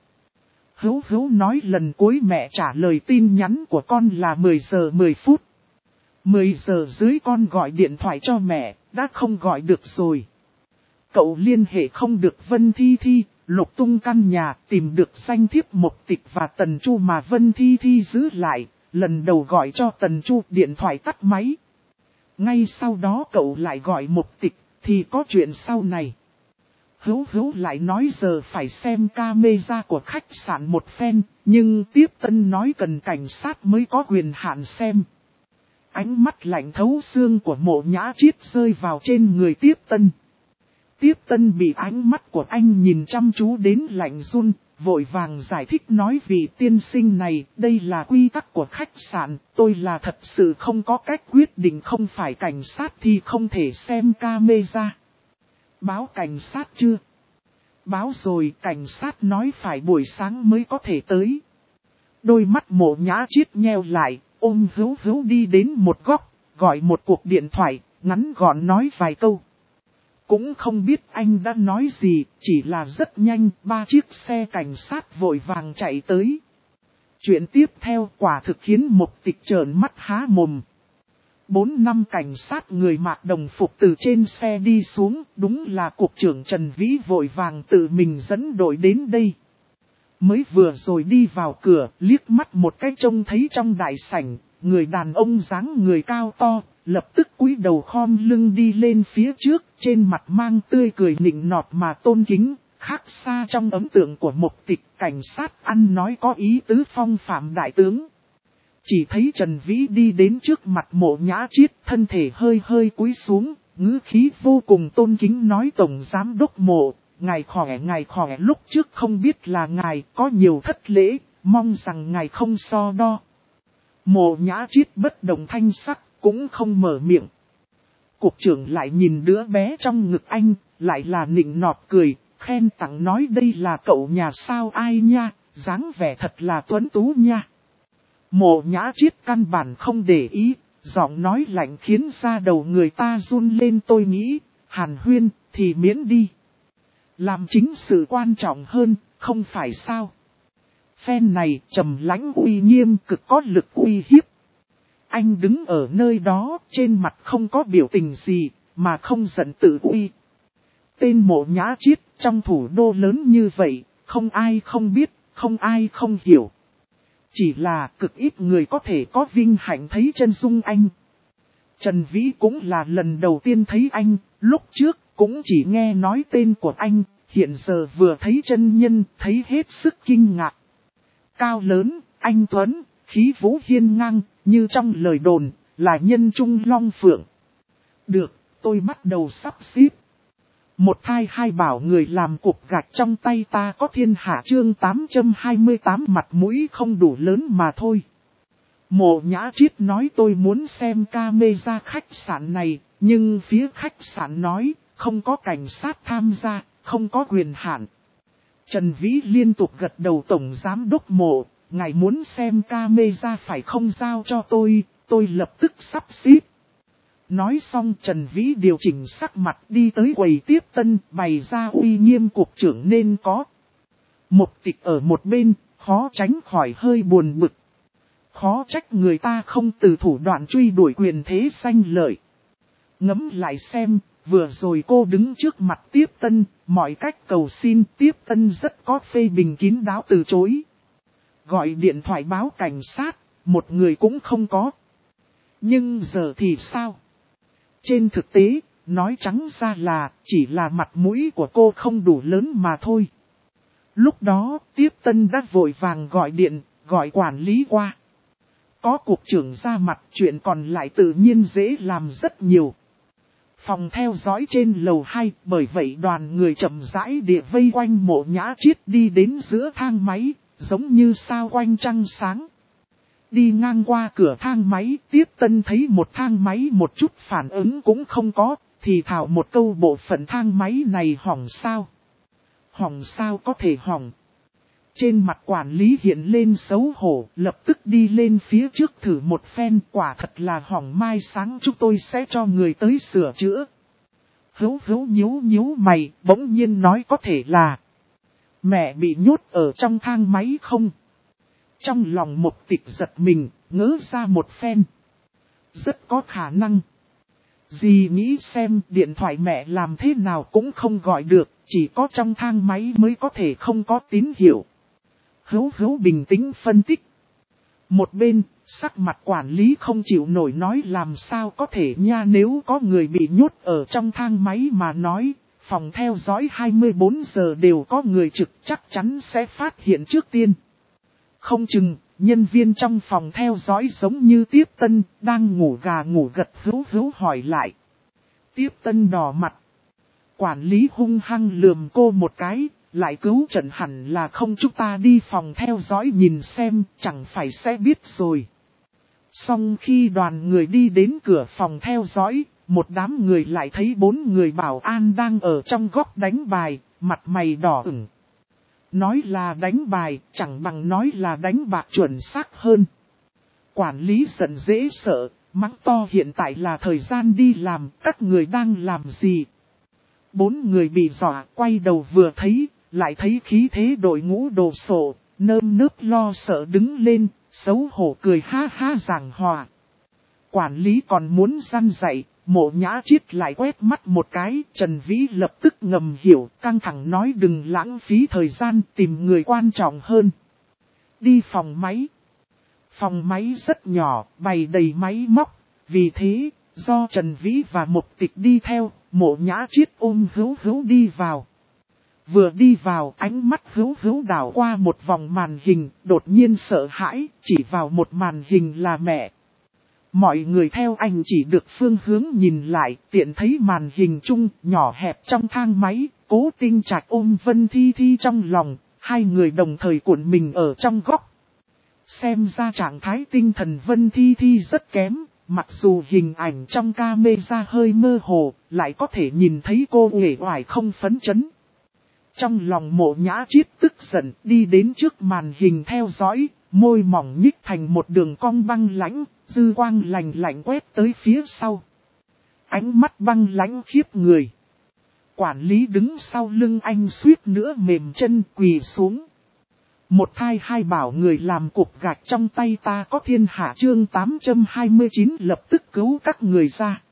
Hữu nói lần cuối mẹ trả lời tin nhắn của con là 10 giờ 10 phút. 10 giờ dưới con gọi điện thoại cho mẹ, đã không gọi được rồi. Cậu liên hệ không được Vân Thi Thi, lục tung căn nhà, tìm được danh thiếp Mục Tịch và Tần Chu mà Vân Thi Thi giữ lại, lần đầu gọi cho Tần Chu, điện thoại tắt máy. Ngay sau đó cậu lại gọi Mục Tịch, thì có chuyện sau này. Hữu lại nói giờ phải xem camera của khách sạn một phen, nhưng tiếp tân nói cần cảnh sát mới có quyền hạn xem. Ánh mắt lạnh thấu xương của Mộ Nhã Chiết rơi vào trên người tiếp tân. Tiếp tân bị ánh mắt của anh nhìn chăm chú đến lạnh run, vội vàng giải thích nói vị tiên sinh này, đây là quy tắc của khách sạn, tôi là thật sự không có cách quyết định, không phải cảnh sát thì không thể xem camera. Báo cảnh sát chưa? Báo rồi, cảnh sát nói phải buổi sáng mới có thể tới. Đôi mắt Mộ Nhã Chiết nheo lại, ôm Hữu đi đến một góc, gọi một cuộc điện thoại, ngắn gọn nói vài câu. Cũng không biết anh đã nói gì, chỉ là rất nhanh, 3 chiếc xe cảnh sát vội vàng chạy tới. Chuyện tiếp theo quả thực khiến Mục Tịch trợn mắt há mồm. 4 năm cảnh sát người mặc đồng phục từ trên xe đi xuống, đúng là cục trưởng Trần Vĩ vội vàng tự mình dẫn đội đến đây. Mới vừa rồi đi vào cửa, liếc mắt một cái trông thấy trong đại sảnh, người đàn ông dáng người cao to, lập tức cúi đầu khom lưng đi lên phía trước, trên mặt mang tươi cười nịnh nọt mà tôn kính, khác xa trong ấn tượng của Mục Tịch, cảnh sát ăn nói có ý tứ phong phạm đại tướng. Chỉ thấy Trần Vĩ đi đến trước mặt Mộ Nhã Chiết, thân thể hơi hơi cúi xuống, ngữ khí vô cùng tôn kính nói: Tổng Giám Đốc Mộ, ngài khỏe, lúc trước không biết là ngài có nhiều thất lễ, mong rằng ngài không so đo. Mộ Nhã Chiết bất động thanh sắc, cũng không mở miệng. Cục trưởng lại nhìn đứa bé trong ngực anh, lại là nịnh nọt cười, khen tặng nói: đây là cậu nhà sao ai nha, dáng vẻ thật là tuấn tú nha. Mộ Nhã Chiết căn bản không để ý, giọng nói lạnh khiến da đầu người ta run lên. Tôi nghĩ, hàn huyên thì miễn đi. Làm chính sự quan trọng hơn, không phải sao? Phen này trầm lãnh uy nghiêm, cực có lực uy hiếp. Anh đứng ở nơi đó, trên mặt không có biểu tình gì, mà không giận tự uy. Tên Mộ Nhã Chiết trong thủ đô lớn như vậy, không ai không biết, không ai không hiểu. Chỉ là cực ít người có thể có vinh hạnh thấy chân dung anh. Trần Vĩ cũng là lần đầu tiên thấy anh, lúc trước cũng chỉ nghe nói tên của anh, hiện giờ vừa thấy chân nhân, thấy hết sức kinh ngạc. Cao lớn, anh tuấn, khí vũ hiên ngang, như trong lời đồn, là nhân trung long phượng. Được, tôi bắt đầu sắp xếp. Một thai hai bảo người làm cục gạch trong tay ta có thiên hạ chương 828 mặt mũi không đủ lớn mà thôi. Mộ Nhã Chiết nói: tôi muốn xem camera khách sạn này, nhưng phía khách sạn nói, không có cảnh sát tham gia, không có quyền hạn. Trần Vĩ liên tục gật đầu: Tổng Giám Đốc Mộ, ngài muốn xem camera phải không, giao cho tôi lập tức sắp xếp. Nói xong Trần Vĩ điều chỉnh sắc mặt đi tới quầy tiếp tân, bày ra uy nghiêm cục trưởng nên có. Mục Tịch ở một bên, khó tránh khỏi hơi buồn bực. Khó trách người ta không từ thủ đoạn truy đuổi quyền thế sanh lợi. Ngẫm lại xem, vừa rồi cô đứng trước mặt tiếp tân, mọi cách cầu xin, tiếp tân rất có phê bình kín đáo từ chối. Gọi điện thoại báo cảnh sát, một người cũng không có. Nhưng giờ thì sao? Trên thực tế, nói trắng ra là chỉ là mặt mũi của cô không đủ lớn mà thôi. Lúc đó, tiếp tân đã vội vàng gọi điện, gọi quản lý qua. Có cục trưởng ra mặt, chuyện còn lại tự nhiên dễ làm rất nhiều. Phòng theo dõi trên lầu 2, bởi vậy đoàn người chậm rãi địa vây quanh Mộ Nhã Chiết đi đến giữa thang máy, giống như sao quanh trăng sáng. Đi ngang qua cửa thang máy, tiếp tân thấy một thang máy một chút phản ứng cũng không có, thì thảo một câu: bộ phận thang máy này hỏng sao? Hỏng sao có thể hỏng? Trên mặt quản lý hiện lên xấu hổ, lập tức đi lên phía trước thử một phen, quả thật là hỏng, mai sáng chúng tôi sẽ cho người tới sửa chữa. Hữu nhíu mày, bỗng nhiên nói: có thể là mẹ bị nhốt ở trong thang máy không? Trong lòng Mục Tịch giật mình, ngỡ ra một phen. Rất có khả năng. Dì nghĩ xem, điện thoại mẹ làm thế nào cũng không gọi được, chỉ có trong thang máy mới có thể không có tín hiệu. Hữu bình tĩnh phân tích. Một bên, sắc mặt quản lý không chịu nổi nói: làm sao có thể nha, nếu có người bị nhốt ở trong thang máy mà nói, phòng theo dõi 24 giờ đều có người trực, chắc chắn sẽ phát hiện trước tiên. Không chừng, nhân viên trong phòng theo dõi giống như tiếp tân, đang ngủ gà ngủ gật. Hữu hỏi lại. Tiếp tân đỏ mặt. Quản lý hung hăng lườm cô một cái, lại cứu trận hẳn là không, chúng ta đi phòng theo dõi nhìn xem, chẳng phải sẽ biết rồi. Xong khi đoàn người đi đến cửa phòng theo dõi, một đám người lại thấy 4 người bảo an đang ở trong góc đánh bài, mặt mày đỏ ửng. Nói là đánh bài, chẳng bằng nói là đánh bạc chuẩn xác hơn. Quản lý giận dễ sợ, mắng to: hiện tại là thời gian đi làm, các người đang làm gì? 4 người bị dọa, quay đầu vừa thấy, lại thấy khí thế đội ngũ đồ sộ, nơm nớp lo sợ đứng lên, xấu hổ cười ha ha giảng hòa. Quản lý còn muốn răn dạy, Mộ Nhã Chiết lại quét mắt một cái, Trần Vĩ lập tức ngầm hiểu, căng thẳng nói: đừng lãng phí thời gian, tìm người quan trọng hơn. Đi phòng máy. Phòng máy rất nhỏ, bày đầy máy móc, vì thế, do Trần Vĩ và Mục Tịch đi theo, Mộ Nhã Chiết ôm Hữu đi vào. Vừa đi vào, ánh mắt hữu đảo qua một vòng màn hình, đột nhiên sợ hãi, chỉ vào một màn hình là mẹ. Mọi người theo anh chỉ được phương hướng nhìn lại, tiện thấy màn hình chung, nhỏ hẹp trong thang máy, Cố Tinh Trạch ôm Vân Thi Thi trong lòng, hai người đồng thời cuộn mình ở trong góc. Xem ra trạng thái tinh thần Vân Thi Thi rất kém, mặc dù hình ảnh trong camera hơi mơ hồ, lại có thể nhìn thấy cô uể oải không phấn chấn. Trong lòng Mộ Nhã Chiết tức giận đi đến trước màn hình theo dõi, môi mỏng nhích thành một đường cong băng lãnh, dư quang lạnh lạnh quét tới phía sau. Ánh mắt băng lãnh khiếp người. Quản lý đứng sau lưng anh suýt nữa mềm chân quỳ xuống. Một thai hai bảo người làm cục gạch trong tay ta có thiên hạ chương 829 lập tức cứu các người ra.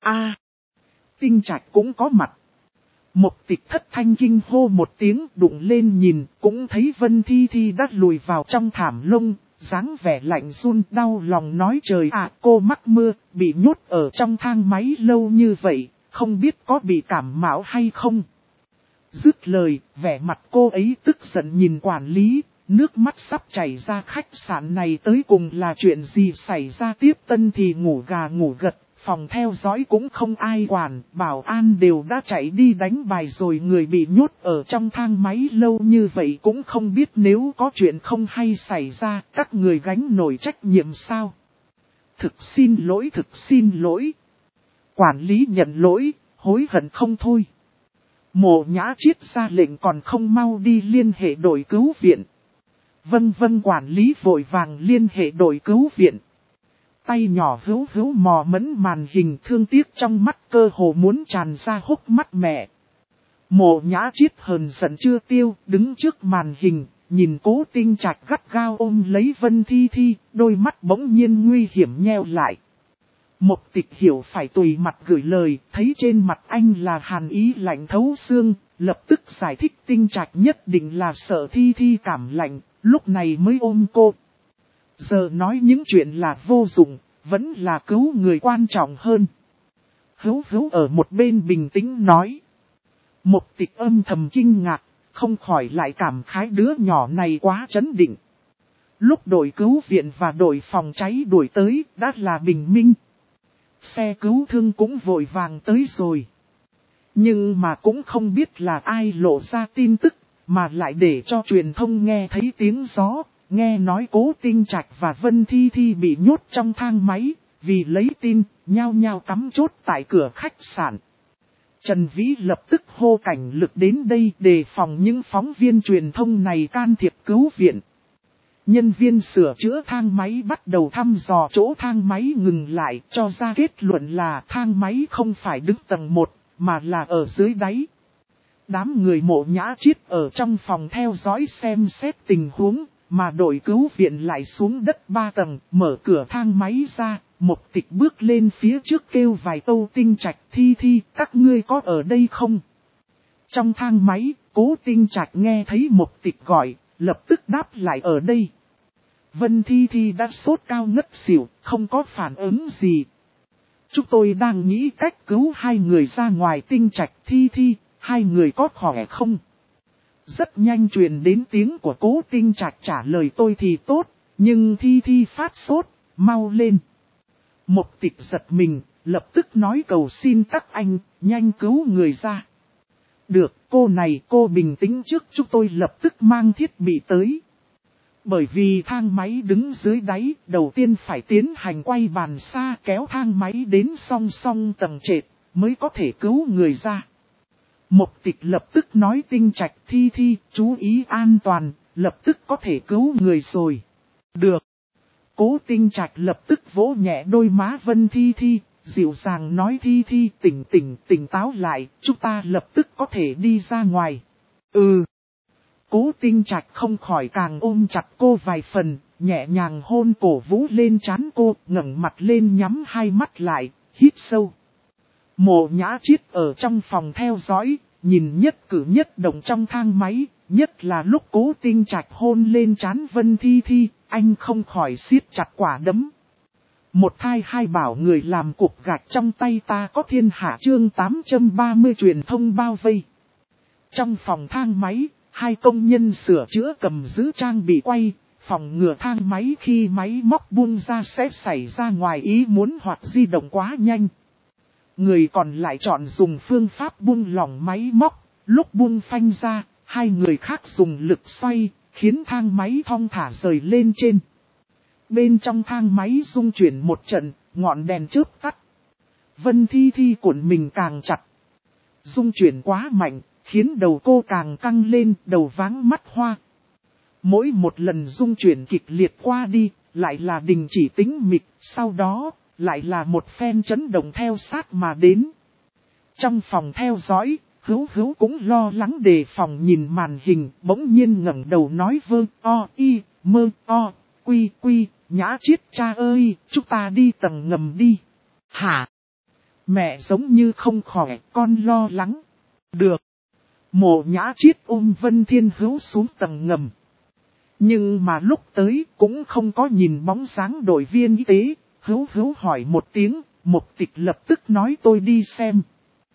Tinh Trạch cũng có mặt. Một Tịch thất thanh kinh hô một tiếng đụng lên nhìn, cũng thấy Vân Thi Thi đã lùi vào trong thảm lông, dáng vẻ lạnh run đau lòng nói trời ạ cô mắc mưa, bị nhốt ở trong thang máy lâu như vậy, không biết có bị cảm mạo hay không. Dứt lời, vẻ mặt cô ấy tức giận nhìn quản lý, nước mắt sắp chảy ra khách sạn này tới cùng là chuyện gì xảy ra tiếp tân thì ngủ gà ngủ gật. Phòng theo dõi cũng không ai quản, bảo an đều đã chạy đi đánh bài rồi người bị nhốt ở trong thang máy lâu như vậy cũng không biết nếu có chuyện không hay xảy ra, các người gánh nổi trách nhiệm sao. Thực xin lỗi. Quản lý nhận lỗi, hối hận không thôi. Mộ Nhã Chiết ra lệnh còn không mau đi liên hệ đội cứu viện. Vâng quản lý vội vàng liên hệ đội cứu viện. Tay nhỏ hữu mò mẫn màn hình thương tiếc trong mắt cơ hồ muốn tràn ra hốc mắt mẹ. Mộ Nhã Chiết hờn giận chưa tiêu, đứng trước màn hình, nhìn Cố Tinh Trạch gắt gao ôm lấy Vân Thi Thi, đôi mắt bỗng nhiên nguy hiểm nheo lại. Một Tịch hiểu phải tùy mặt gửi lời, thấy trên mặt anh là hàn ý lạnh thấu xương, lập tức giải thích Tinh Trạch nhất định là sợ Thi Thi cảm lạnh, lúc này mới ôm cô. Giờ nói những chuyện là vô dụng, vẫn là cứu người quan trọng hơn. Hữu ở một bên bình tĩnh nói. Một Tịch âm thầm kinh ngạc, không khỏi lại cảm khái đứa nhỏ này quá trấn định. Lúc đội cứu viện và đội phòng cháy đuổi tới đã là bình minh. Xe cứu thương cũng vội vàng tới rồi. Nhưng mà cũng không biết là ai lộ ra tin tức, mà lại để cho truyền thông nghe thấy tiếng gió. Nghe nói Cố Tinh Trạch và Vân Thi Thi bị nhốt trong thang máy, vì lấy tin, nhao nhao cắm chốt tại cửa khách sạn. Trần Vĩ lập tức hô cảnh lực đến đây đề phòng những phóng viên truyền thông này can thiệp cứu viện. Nhân viên sửa chữa thang máy bắt đầu thăm dò chỗ thang máy ngừng lại cho ra kết luận là thang máy không phải đứng tầng 1, mà là ở dưới đáy. Đám người Mộ Nhã Chiết ở trong phòng theo dõi xem xét tình huống. Mà đội cứu viện lại xuống đất 3 tầng, mở cửa thang máy ra, Một Tịch bước lên phía trước kêu vài câu Tinh Trạch Thi Thi, các ngươi có ở đây không? Trong thang máy, Cố Tinh Trạch nghe thấy Một Tịch gọi, lập tức đáp lại ở đây. Vân Thi Thi đã sốt cao ngất xỉu, không có phản ứng gì. Chúng tôi đang nghĩ cách cứu hai người ra ngoài. Tinh Trạch Thi Thi, hai người có khỏe không? Rất nhanh truyền đến tiếng của Cố Tinh Trạch trả lời tôi thì tốt, nhưng Thi Thi phát sốt, mau lên. Một Tịch giật mình, lập tức nói cầu xin các anh, nhanh cứu người ra. Được, cô này cô bình tĩnh trước chúng tôi lập tức mang thiết bị tới. Bởi vì thang máy đứng dưới đáy, đầu tiên phải tiến hành quay bàn xa kéo thang máy đến song song tầng trệt, mới có thể cứu người ra. Một Tịch lập tức nói Tinh Trạch Thi Thi, chú ý an toàn, lập tức có thể cứu người rồi. Được. Cố Tinh Trạch lập tức vỗ nhẹ đôi má Vân Thi Thi, dịu dàng nói Thi Thi tỉnh táo lại, chúng ta lập tức có thể đi ra ngoài. Cố Tinh Trạch không khỏi càng ôm chặt cô vài phần, nhẹ nhàng hôn cổ vũ lên trán cô, ngẩng mặt lên nhắm hai mắt lại, hít sâu. Mộ Nhã Chiết ở trong phòng theo dõi, nhìn nhất cử nhất động trong thang máy, nhất là lúc Cố Tinh Trạch hôn lên trán Vân Thi Thi, anh không khỏi siết chặt quả đấm. Một thai hai bảo người làm cục gạch trong tay ta có thiên hạ chương 830 truyền thông bao vây. Trong phòng thang máy, hai công nhân sửa chữa cầm giữ trang bị quay, phòng ngừa thang máy khi máy móc buông ra sẽ xảy ra ngoài ý muốn hoặc di động quá nhanh. Người còn lại chọn dùng phương pháp buông lỏng máy móc, lúc buông phanh ra, hai người khác dùng lực xoay, khiến thang máy thong thả rời lên trên. Bên trong thang máy rung chuyển một trận, ngọn đèn chớp tắt. Vân Thi Thi cuộn mình càng chặt. Rung chuyển quá mạnh, khiến đầu cô càng căng lên, đầu váng mắt hoa. Mỗi một lần rung chuyển kịch liệt qua đi, lại là đình chỉ tĩnh mịch, sau đó, lại là một phen chấn động theo sát mà đến. Trong phòng theo dõi, Hữu Hữu cũng lo lắng đề phòng nhìn màn hình, bỗng nhiên ngẩng đầu nói vơ, o, y, mơ, o, quy, quy, Nhã Chiết cha ơi, chúng ta đi tầng ngầm đi. Hả? Mẹ giống như không khỏe, con lo lắng. Được. Mộ Nhã Chiết ôm Vân Thiên Hữu xuống tầng ngầm. Nhưng mà lúc tới cũng không có nhìn bóng dáng đội viên y tế, Hữu Hữu hỏi một tiếng, Mục Tịch lập tức nói tôi đi xem.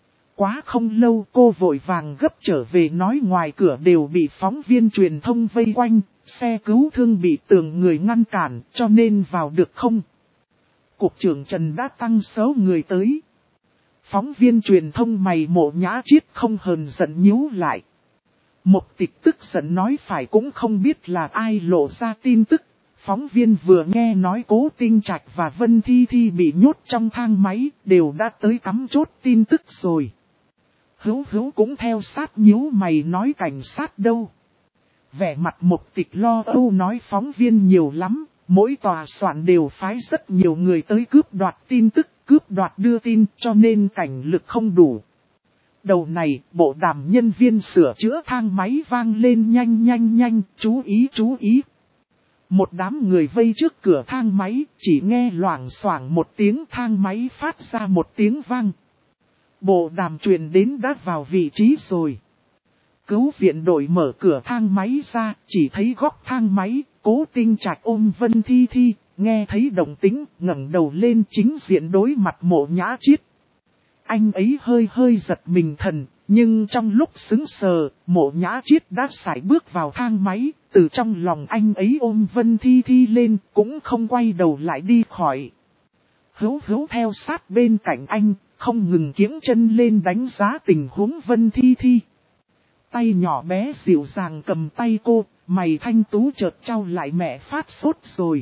Quá không lâu cô vội vàng gấp trở về nói ngoài cửa đều bị phóng viên truyền thông vây quanh, xe cứu thương bị tường người ngăn cản cho nên vào được không. Cục trưởng Trần đã tăng số người tới. Phóng viên truyền thông mày Mộ Nhã Chiết không hờn giận nhíu lại. Mục Tịch tức giận nói phải cũng không biết là ai lộ ra tin tức. Phóng viên vừa nghe nói Cố Tinh Trạch và Vân Thi Thi bị nhốt trong thang máy đều đã tới cắm chốt tin tức rồi. Hữu Hữu cũng theo sát nhíu mày nói cảnh sát đâu. Vẻ mặt Mục Tịch lo âu nói phóng viên nhiều lắm, mỗi tòa soạn đều phái rất nhiều người tới cướp đoạt tin tức, cướp đoạt đưa tin cho nên cảnh lực không đủ. Đầu này, bộ đàm nhân viên sửa chữa thang máy vang lên nhanh nhanh nhanh, chú ý chú ý. Một đám người vây trước cửa thang máy, chỉ nghe loảng xoảng một tiếng thang máy phát ra một tiếng vang. Bộ đàm truyền đến đã vào vị trí rồi. Cứu viện đội mở cửa thang máy ra, chỉ thấy góc thang máy, Cố Tinh Trạch ôm Vân Thi Thi, nghe thấy động tĩnh, ngẩng đầu lên chính diện đối mặt Mộ Nhã Chiết. Anh ấy hơi hơi giật mình thần, nhưng trong lúc sững sờ, Mộ Nhã Chiết đã sải bước vào thang máy, từ trong lòng anh ấy ôm Vân Thi Thi lên, cũng không quay đầu lại đi khỏi. Hữu Hữu theo sát bên cạnh anh, không ngừng kiễng chân lên đánh giá tình huống Vân Thi Thi. Tay nhỏ bé dịu dàng cầm tay cô, mày thanh tú chợt trao lại mẹ phát sốt rồi.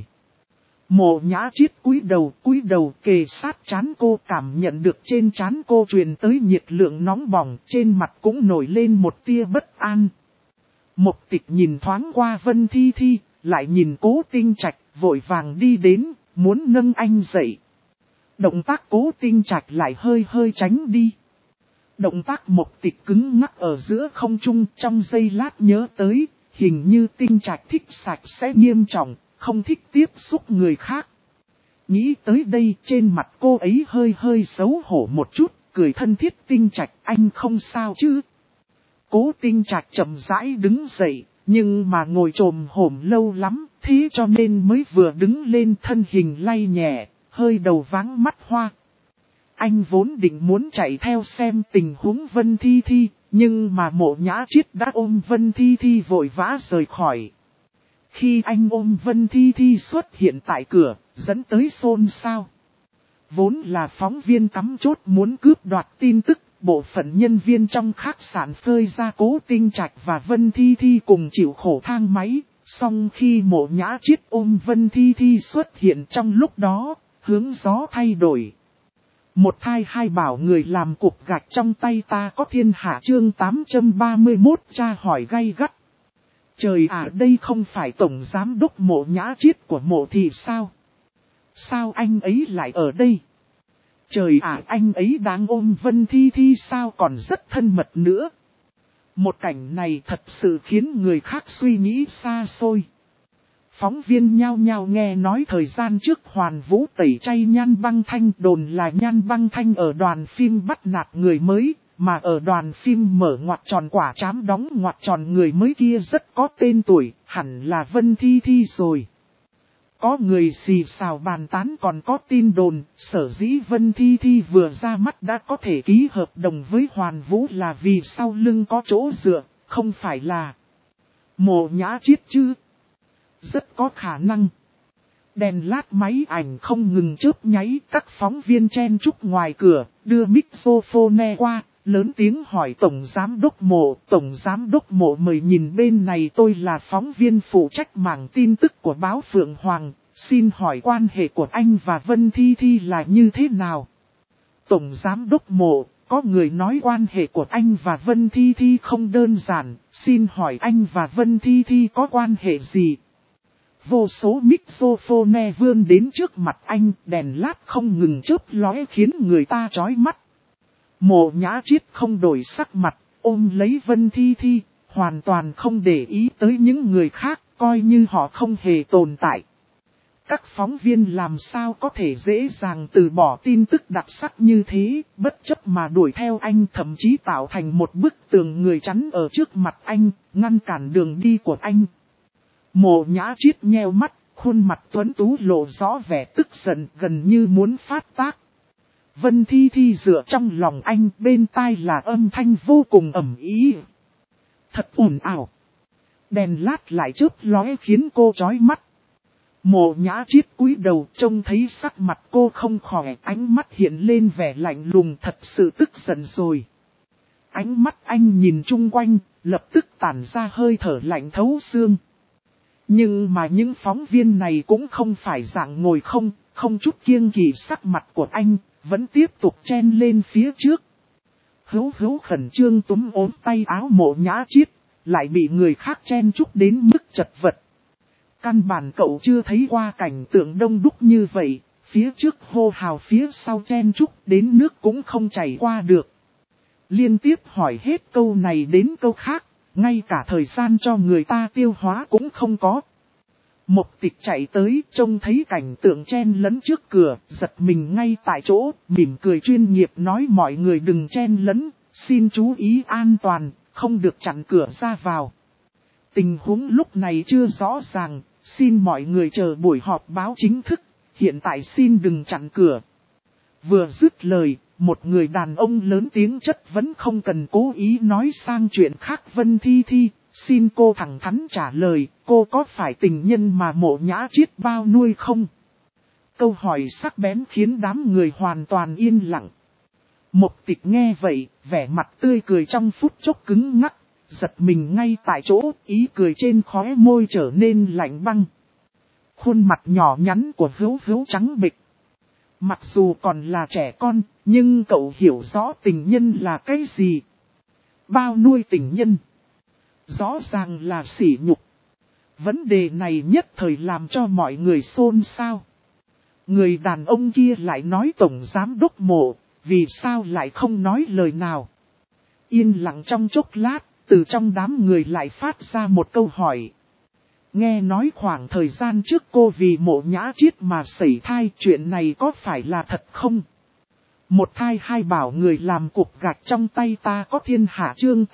Mộ Nhã Chiết cúi đầu kề sát trán cô, cảm nhận được trên trán cô truyền tới nhiệt lượng nóng bỏng, trên mặt cũng nổi lên một tia bất an. Mục Tịch nhìn thoáng qua Vân Thi Thi, lại nhìn Cố Tinh Trạch, vội vàng đi đến, muốn nâng anh dậy. Động tác Cố Tinh Trạch lại hơi hơi tránh đi. Động tác Mục Tịch cứng ngắc ở giữa không trung, trong giây lát nhớ tới, hình như Tinh Trạch thích sạch sẽ nghiêm trọng, không thích tiếp xúc người khác. Nghĩ tới đây trên mặt cô ấy hơi hơi xấu hổ một chút, cười thân thiết Tinh Trạch anh không sao chứ. Cố Tinh Trạch chậm rãi đứng dậy, nhưng mà ngồi chồm hổm lâu lắm, thế cho nên mới vừa đứng lên thân hình lay nhẹ, hơi đầu váng mắt hoa. Anh vốn định muốn chạy theo xem tình huống Vân Thi Thi, nhưng mà Mộ Nhã Chiết đã ôm Vân Thi Thi vội vã rời khỏi. Khi anh ôm Vân Thi Thi xuất hiện tại cửa, dẫn tới xôn xao. Vốn là phóng viên cắm chốt muốn cướp đoạt tin tức, bộ phận nhân viên trong khách sạn phơi ra Cố Tinh Trạch và Vân Thi Thi cùng chịu khổ thang máy. Song khi Mộ Nhã Chiết ôm Vân Thi Thi xuất hiện trong lúc đó, hướng gió thay đổi. Một thai hai bảo người làm cục gạch trong tay ta có thiên hạ chương 831 tra hỏi gay gắt. Trời ạ đây không phải tổng giám đốc Mộ Nhã Chiết của Mộ thị sao? Sao anh ấy lại ở đây? Trời ạ anh ấy đang ôm Vân Thi Thi sao còn rất thân mật nữa. Một cảnh này thật sự khiến người khác suy nghĩ xa xôi. Phóng viên nhao nhao nghe nói thời gian trước Hoàn Vũ tẩy chay Nhan Băng Thanh đồn là Nhan Băng Thanh ở đoàn phim bắt nạt người mới, mà ở đoàn phim mở ngoặc tròn quả trám đóng ngoặc tròn người mới kia rất có tên tuổi, hẳn là Vân Thi Thi rồi. có người xì xào bàn tán còn có tin đồn, sở dĩ Vân Thi Thi vừa ra mắt đã có thể ký hợp đồng với Hoàn Vũ là vì sau lưng có chỗ dựa, không phải là Mộ Nhã Chiết chứ. Rất có khả năng. Đèn lát máy ảnh không ngừng chớp nháy, các phóng viên chen chúc ngoài cửa, đưa microphone qua, lớn tiếng hỏi Tổng Giám Đốc Mộ. Tổng Giám Đốc Mộ mời nhìn bên này, tôi là phóng viên phụ trách mảng tin tức của báo Phượng Hoàng, xin hỏi quan hệ của anh và Vân Thi Thi là như thế nào? Tổng Giám Đốc Mộ, có người nói quan hệ của anh và Vân Thi Thi không đơn giản, xin hỏi anh và Vân Thi Thi có quan hệ gì? Vô số microphone vươn đến trước mặt anh, đèn lát không ngừng chớp lóe khiến người ta chói mắt. Mộ Nhã Chiết không đổi sắc mặt, ôm lấy Vân Thi Thi, hoàn toàn không để ý tới những người khác, coi như họ không hề tồn tại. Các phóng viên làm sao có thể dễ dàng từ bỏ tin tức đặc sắc như thế, bất chấp mà đuổi theo anh, thậm chí tạo thành một bức tường người chắn ở trước mặt anh, ngăn cản đường đi của anh. Mộ Nhã Chiết nheo mắt, khuôn mặt tuấn tú lộ rõ vẻ tức giận, gần như muốn phát tác. Vân Thi Thi dựa trong lòng anh, bên tai là âm thanh vô cùng ầm ĩ. Thật ồn ào. Đèn lát lại chớp lóe khiến cô chói mắt. Mộ Nhã Chiết cúi đầu, trông thấy sắc mặt cô không khỏe, ánh mắt hiện lên vẻ lạnh lùng, thật sự tức giận rồi. Ánh mắt anh nhìn chung quanh, lập tức tản ra hơi thở lạnh thấu xương. Nhưng mà những phóng viên này cũng không phải dạng ngồi không chút kiêng kỵ sắc mặt của anh, vẫn tiếp tục chen lên phía trước. Hữu khẩn trương túm ốm tay áo Mộ Nhã Chiết, lại bị người khác chen chúc đến mức chật vật. Căn bản cậu chưa thấy qua cảnh tượng đông đúc như vậy, phía trước hô hào phía sau chen chúc, đến nước cũng không chảy qua được. Liên tiếp hỏi hết câu này đến câu khác, ngay cả thời gian cho người ta tiêu hóa cũng không có. Mộc Tịch chạy tới, trông thấy cảnh tượng chen lấn trước cửa, giật mình ngay tại chỗ, mỉm cười chuyên nghiệp nói mọi người đừng chen lấn, xin chú ý an toàn, không được chặn cửa ra vào. Tình huống lúc này chưa rõ ràng, xin mọi người chờ buổi họp báo chính thức, hiện tại xin đừng chặn cửa. Vừa dứt lời, một người đàn ông lớn tiếng chất vấn không cần cố ý nói sang chuyện khác. Vân Thi Thi, xin cô thẳng thắn trả lời, cô có phải tình nhân mà Mộ Nhã Chiết bao nuôi không? Câu hỏi sắc bén khiến đám người hoàn toàn yên lặng. Mộc Tịch nghe vậy, vẻ mặt tươi cười trong phút chốc cứng ngắc, giật mình ngay tại chỗ, ý cười trên khóe môi trở nên lạnh băng. Khuôn mặt nhỏ nhắn của Hữu trắng bệch. Mặc dù còn là trẻ con, nhưng cậu hiểu rõ tình nhân là cái gì. Bao nuôi tình nhân. Rõ ràng là sỉ nhục. Vấn đề này nhất thời làm cho mọi người xôn xao. Người đàn ông kia lại nói Tổng Giám Đốc Mộ, vì sao lại không nói lời nào. Yên lặng trong chốc lát, từ trong đám người lại phát ra một câu hỏi. Nghe nói khoảng thời gian trước cô vì Mộ Nhã Chiết mà sẩy thai, chuyện này có phải là thật không? Một thai hai bảo người làm cục gạch trong tay ta có thiên hạ chương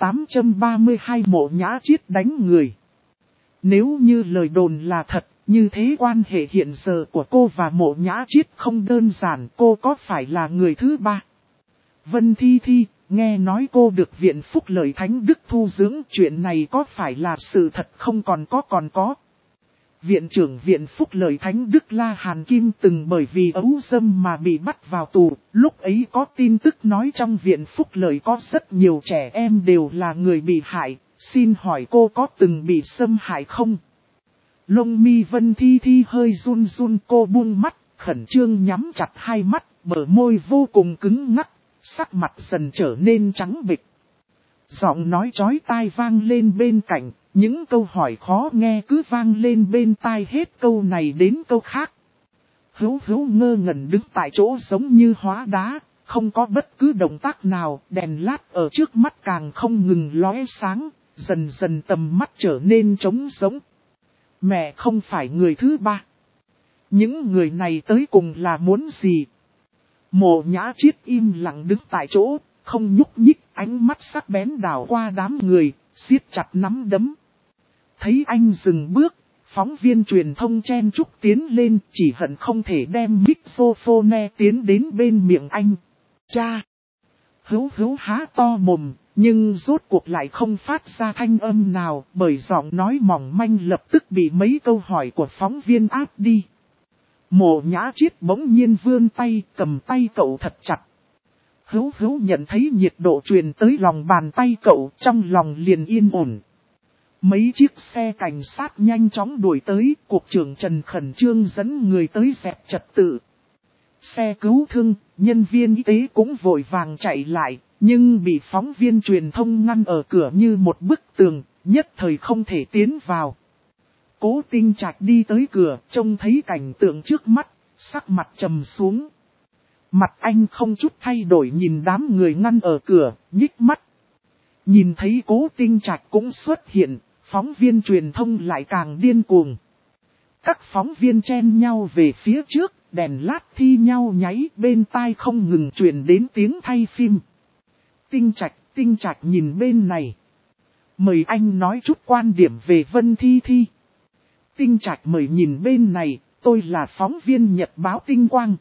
832 Mộ Nhã Chiết đánh người. Nếu như lời đồn là thật, như thế quan hệ hiện giờ của cô và Mộ Nhã Chiết không đơn giản, cô có phải là người thứ ba? Vân Thi Thi, nghe nói cô được Viện Phúc Lợi Thánh Đức thu dưỡng, chuyện này có phải là sự thật không? Còn có. Viện trưởng Viện Phúc Lợi Thánh Đức La Hàn Kim từng bởi vì ấu dâm mà bị bắt vào tù, lúc ấy có tin tức nói trong Viện Phúc Lợi có rất nhiều trẻ em đều là người bị hại, xin hỏi cô có từng bị xâm hại không? Lông mi Vân Thi Thi hơi run run, cô buông mắt, khẩn trương nhắm chặt hai mắt, bờ môi vô cùng cứng ngắc, sắc mặt dần trở nên trắng bệch. Giọng nói chói tai vang lên bên cạnh, những câu hỏi khó nghe cứ vang lên bên tai hết câu này đến câu khác. Hữu ngơ ngẩn đứng tại chỗ giống như hóa đá, không có bất cứ động tác nào, đèn lát ở trước mắt càng không ngừng lóe sáng, dần dần tầm mắt trở nên trống rỗng. Mẹ không phải người thứ ba. Những người này tới cùng là muốn gì? Mộ Nhã Chiết im lặng đứng tại chỗ, không nhúc nhích, ánh mắt sắc bén đảo qua đám người, siết chặt nắm đấm. Thấy anh dừng bước, Phóng viên truyền thông chen chúc tiến lên, chỉ hận không thể đem microphone tiến đến bên miệng anh. Cha! Hữu há to mồm, nhưng rốt cuộc lại không phát ra thanh âm nào, bởi giọng nói mỏng manh lập tức bị mấy câu hỏi của phóng viên áp đi. Mộ Nhã Chiết bỗng nhiên vươn tay, cầm tay cậu thật chặt. Hữu nhận thấy nhiệt độ truyền tới lòng bàn tay cậu, trong lòng liền yên ổn. Mấy chiếc xe cảnh sát nhanh chóng đuổi tới, cục trưởng Trần khẩn trương dẫn người tới dẹp trật tự. Xe cứu thương, nhân viên y tế cũng vội vàng chạy lại, nhưng bị phóng viên truyền thông ngăn ở cửa như một bức tường, nhất thời không thể tiến vào. Cố Tinh Trạch đi tới cửa, trông thấy cảnh tượng trước mắt, sắc mặt trầm xuống. Mặt anh không chút thay đổi nhìn đám người ngăn ở cửa, nhích mắt. Nhìn thấy Cố Tinh Trạch cũng xuất hiện, phóng viên truyền thông lại càng điên cuồng. Các phóng viên chen nhau về phía trước, đèn led thi nhau nháy, bên tai không ngừng truyền đến tiếng thay phim. Tinh Trạch nhìn bên này. Mời anh nói chút quan điểm về Vân Thi Thi. Tinh Trạch mời nhìn bên này, tôi là phóng viên Nhật báo Tinh Quang.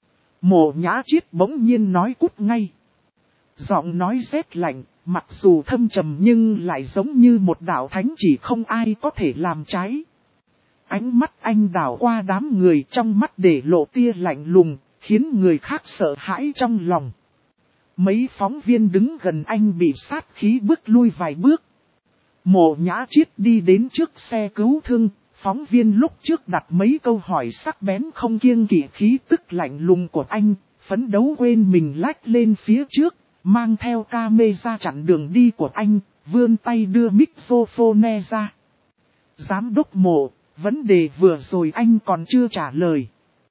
Mộ Nhã Chiết bỗng nhiên nói cút ngay. Giọng nói rét lạnh, mặc dù thâm trầm nhưng lại giống như một đạo thánh chỉ không ai có thể làm trái. Ánh mắt anh đảo qua đám người trong mắt để lộ tia lạnh lùng, khiến người khác sợ hãi trong lòng. Mấy phóng viên đứng gần anh bị sát khí bước lui vài bước. Mộ Nhã Chiết đi đến trước xe cứu thương, phóng viên lúc trước đặt mấy câu hỏi sắc bén không kiêng kỵ khí tức lạnh lùng của anh, phấn đấu quên mình lách lên phía trước, mang theo camera chặn đường đi của anh, vươn tay đưa microphone ra. Giám đốc Mộ, vấn đề vừa rồi anh còn chưa trả lời.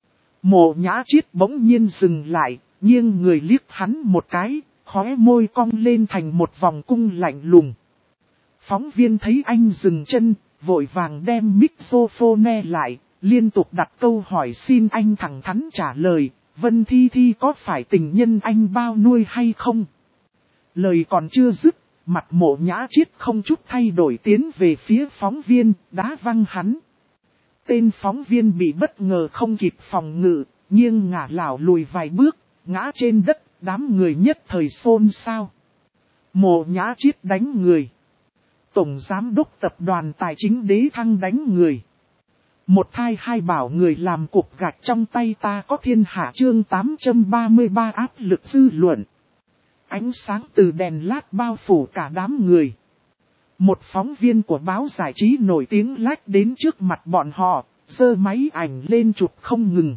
Mộ Nhã Chiết bỗng nhiên dừng lại, nghiêng người liếc hắn một cái, khóe môi cong lên thành một vòng cung lạnh lùng. Phóng viên thấy anh dừng chân, vội vàng đem microphone lại, liên tục đặt câu hỏi xin anh thẳng thắn trả lời, Vân Thi Thi có phải tình nhân anh bao nuôi hay không? Lời còn chưa dứt, mặt Mộ Nhã Chiết không chút thay đổi tiến về phía phóng viên, đá văng hắn. Tên phóng viên bị bất ngờ không kịp phòng ngự, nghiêng ngả lảo lùi vài bước, ngã trên đất, đám người nhất thời xôn xao. Mộ Nhã Chiết đánh người. Tổng giám đốc tập đoàn tài chính Đế Thăng đánh người. Một thai hai bảo người làm cục gạch trong tay ta có thiên hạ chương 833 áp lực dư luận. Ánh sáng từ đèn led bao phủ cả đám người. Một phóng viên của báo giải trí nổi tiếng lách đến trước mặt bọn họ, giơ máy ảnh lên chụp không ngừng.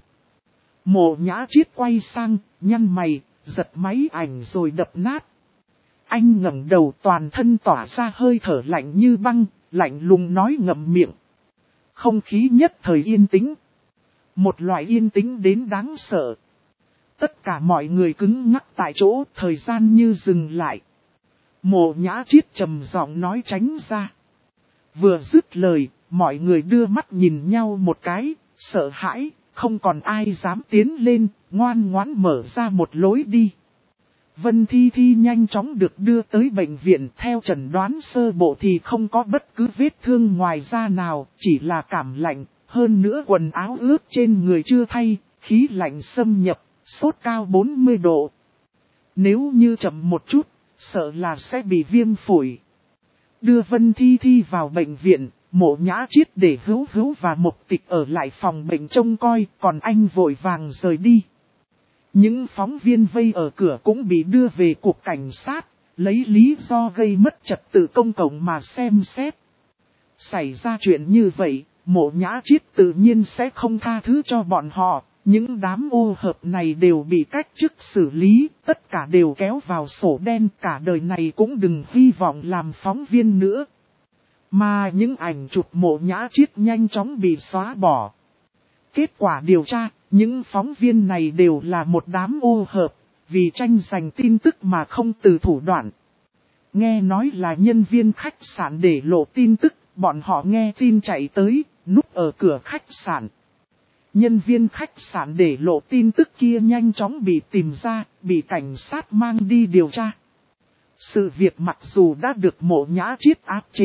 Mộ Nhã Chiết quay sang, nhăn mày, giật máy ảnh rồi đập nát. Anh ngẩng đầu toàn thân tỏa ra hơi thở lạnh như băng, lạnh lùng nói ngậm miệng. Không khí nhất thời yên tĩnh. Một loại yên tĩnh đến đáng sợ. Tất cả mọi người cứng ngắc tại chỗ, thời gian như dừng lại. Mộ Nhã Chiết trầm giọng nói tránh ra. Vừa dứt lời, mọi người đưa mắt nhìn nhau một cái, sợ hãi, không còn ai dám tiến lên, ngoan ngoãn mở ra một lối đi. Vân Thi Thi nhanh chóng được đưa tới bệnh viện, theo chẩn đoán sơ bộ thì không có bất cứ vết thương ngoài da nào, chỉ là cảm lạnh, hơn nữa quần áo ướt trên người chưa thay, khí lạnh xâm nhập, sốt cao 40 độ. Nếu như chậm một chút, sợ là sẽ bị viêm phổi. Đưa Vân Thi Thi vào bệnh viện, Mộ Nhã Chiết để Hữu và Mộc Tịch ở lại phòng bệnh trông coi, còn anh vội vàng rời đi. Những phóng viên vây ở cửa cũng bị đưa về cục cảnh sát, lấy lý do gây mất trật tự công cộng mà xem xét. Xảy ra chuyện như vậy, Mộ Nhã Chiết tự nhiên sẽ không tha thứ cho bọn họ. Những đám ô hợp này đều bị cách chức xử lý, tất cả đều kéo vào sổ đen, cả đời này cũng đừng hy vọng làm phóng viên nữa. Mà những ảnh chụp Mộ Nhã Chiết nhanh chóng bị xóa bỏ. Kết quả điều tra, những phóng viên này đều là một đám ô hợp, vì tranh giành tin tức mà không từ thủ đoạn. Nghe nói là nhân viên khách sạn để lộ tin tức, bọn họ nghe tin chạy tới, núp ở cửa khách sạn. Nhân viên khách sạn để lộ tin tức kia nhanh chóng bị tìm ra, bị cảnh sát mang đi điều tra. Sự việc mặc dù đã được Mộ Nhã Chiết áp chế,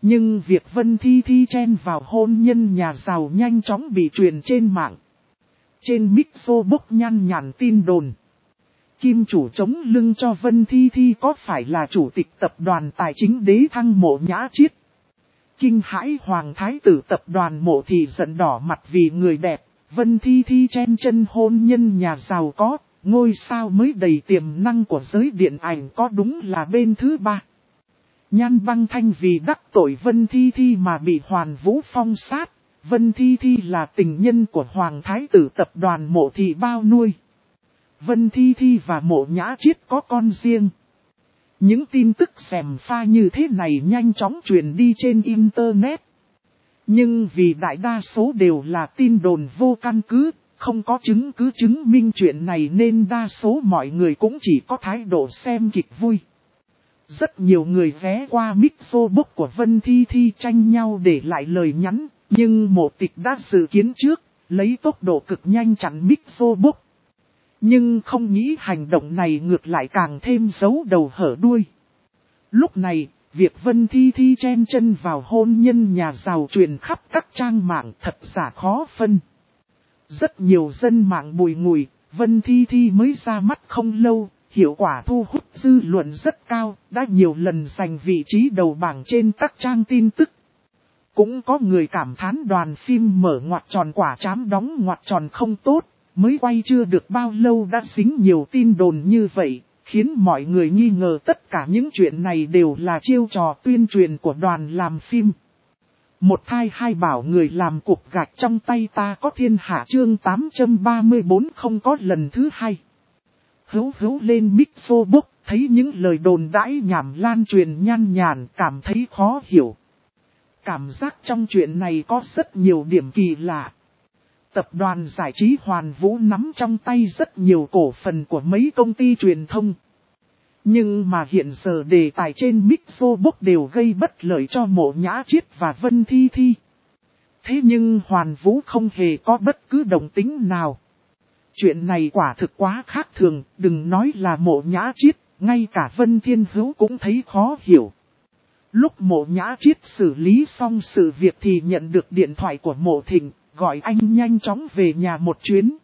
Nhưng việc Vân Thi Thi chen vào hôn nhân nhà giàu nhanh chóng bị truyền trên mạng. Trên Mixo bốc nhăn nhản tin đồn. Kim chủ chống lưng cho Vân Thi Thi có phải là chủ tịch tập đoàn tài chính Đế Thăng Mộ Nhã Chiết. Kinh hãi Hoàng Thái tử tập đoàn Mộ Thị giận đỏ mặt vì người đẹp, Vân Thi Thi chen chân hôn nhân nhà giàu có, ngôi sao mới đầy tiềm năng của giới điện ảnh có đúng là bên thứ ba. Nhan Băng Thanh vì đắc tội Vân Thi Thi mà bị Hoàn Vũ phong sát, Vân Thi Thi là tình nhân của Hoàng Thái tử tập đoàn Mộ Thị bao nuôi. Vân Thi Thi và Mộ Nhã Chiết có con riêng. Những tin tức xèm pha như thế này nhanh chóng truyền đi trên Internet. Nhưng vì đại đa số đều là tin đồn vô căn cứ, không có chứng cứ chứng minh chuyện này nên đa số mọi người cũng chỉ có thái độ xem kịch vui. Rất nhiều người ghé qua Mixo book của Vân Thi Thi tranh nhau để lại lời nhắn, nhưng Mộ Tịch đã dự kiến trước, lấy tốc độ cực nhanh chặn Mixo book. Nhưng không nghĩ hành động này ngược lại càng thêm giấu đầu hở đuôi. Lúc này, việc Vân Thi Thi chen chân vào hôn nhân nhà giàu truyền khắp các trang mạng thật giả khó phân. Rất nhiều dân mạng bùi ngùi, Vân Thi Thi mới ra mắt không lâu, hiệu quả thu hút dư luận rất cao, đã nhiều lần giành vị trí đầu bảng trên các trang tin tức. Cũng có người cảm thán đoàn phim mở ngoặc tròn quả trám đóng ngoặc tròn không tốt. Mới quay chưa được bao lâu đã dính nhiều tin đồn như vậy, khiến mọi người nghi ngờ tất cả những chuyện này đều là chiêu trò tuyên truyền của đoàn làm phim. Một thai hai bảo người làm cục gạch trong tay ta có thiên hạ chương 834 không có lần thứ hai. Hữu lên Mixo book, thấy những lời đồn đãi nhảm lan truyền nhan nhản cảm thấy khó hiểu. Cảm giác trong chuyện này có rất nhiều điểm kỳ lạ. Tập đoàn giải trí Hoàn Vũ nắm trong tay rất nhiều cổ phần của mấy công ty truyền thông. Nhưng mà hiện giờ đề tài trên Mixo book đều gây bất lợi cho Mộ Nhã Chiết và Vân Thi Thi. Thế nhưng Hoàn Vũ không hề có bất cứ động tĩnh nào. Chuyện này quả thực quá khác thường, đừng nói là Mộ Nhã Chiết, ngay cả Vân Thiên Hữu cũng thấy khó hiểu. Lúc Mộ Nhã Chiết xử lý xong sự việc thì nhận được điện thoại của Mộ Thịnh. Gọi anh nhanh chóng về nhà một chuyến.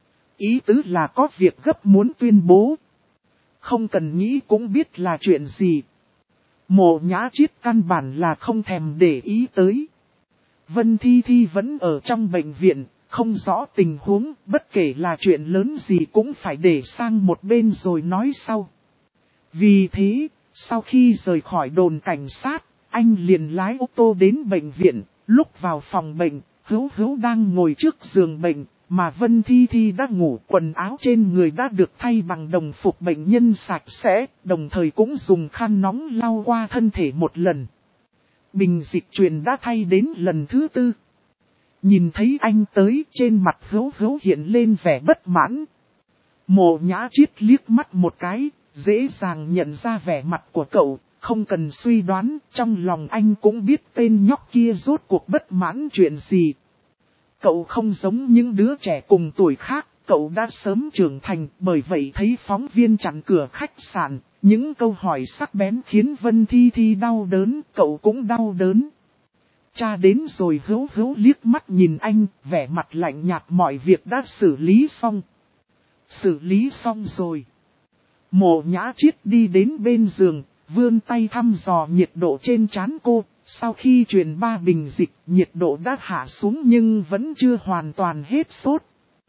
Ý tứ là có việc gấp muốn tuyên bố. Không cần nghĩ cũng biết là chuyện gì. Mộ Nhã Chiết căn bản là không thèm để ý tới. Vân Thi Thi vẫn ở trong bệnh viện, không rõ tình huống, bất kể là chuyện lớn gì cũng phải để sang một bên rồi nói sau. Vì thế, sau khi rời khỏi đồn cảnh sát, anh liền lái ô tô đến bệnh viện, lúc vào phòng bệnh. Hữu đang ngồi trước giường bệnh, mà Vân Thi Thi đã ngủ, quần áo trên người đã được thay bằng đồng phục bệnh nhân sạch sẽ, đồng thời cũng dùng khăn nóng lau qua thân thể một lần. Bình dịch truyền đã thay đến lần thứ 4. Nhìn thấy anh tới, trên mặt Hữu hiện lên vẻ bất mãn. Mộ Nhã Chiết liếc mắt một cái, dễ dàng nhận ra vẻ mặt của cậu. Không cần suy đoán, trong lòng anh cũng biết tên nhóc kia rốt cuộc bất mãn chuyện gì. Cậu không giống những đứa trẻ cùng tuổi khác, cậu đã sớm trưởng thành, bởi vậy thấy phóng viên chặn cửa khách sạn, những câu hỏi sắc bén khiến Vân Thi Thi đau đớn, cậu cũng đau đớn. Cha đến rồi Hữu liếc mắt nhìn anh, vẻ mặt lạnh nhạt mọi việc đã xử lý xong. Xử lý xong rồi. Mộ Nhã Chiết đi đến bên giường. Vươn tay thăm dò nhiệt độ trên trán cô, sau khi truyền 3 bình dịch, nhiệt độ đã hạ xuống nhưng vẫn chưa hoàn toàn hết sốt.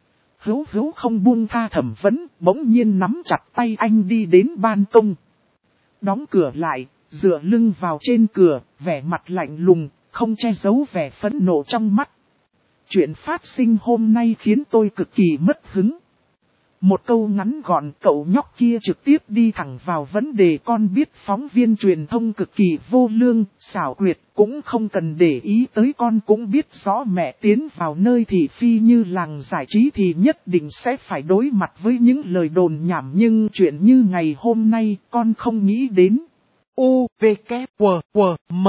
Hữu không buông tha thẩm vấn, bỗng nhiên nắm chặt tay anh đi đến ban công. Đóng cửa lại, dựa lưng vào trên cửa, vẻ mặt lạnh lùng, không che giấu vẻ phẫn nộ trong mắt. Chuyện phát sinh hôm nay khiến tôi cực kỳ mất hứng. Một câu ngắn gọn, cậu nhóc kia trực tiếp đi thẳng vào vấn đề. Con biết phóng viên truyền thông cực kỳ vô lương, xảo quyệt, cũng không cần để ý tới. Con cũng biết rõ mẹ tiến vào nơi thị phi như làng giải trí thì nhất định sẽ phải đối mặt với những lời đồn nhảm. Nhưng chuyện như ngày hôm nay con không nghĩ đến. U, V, K, W, M.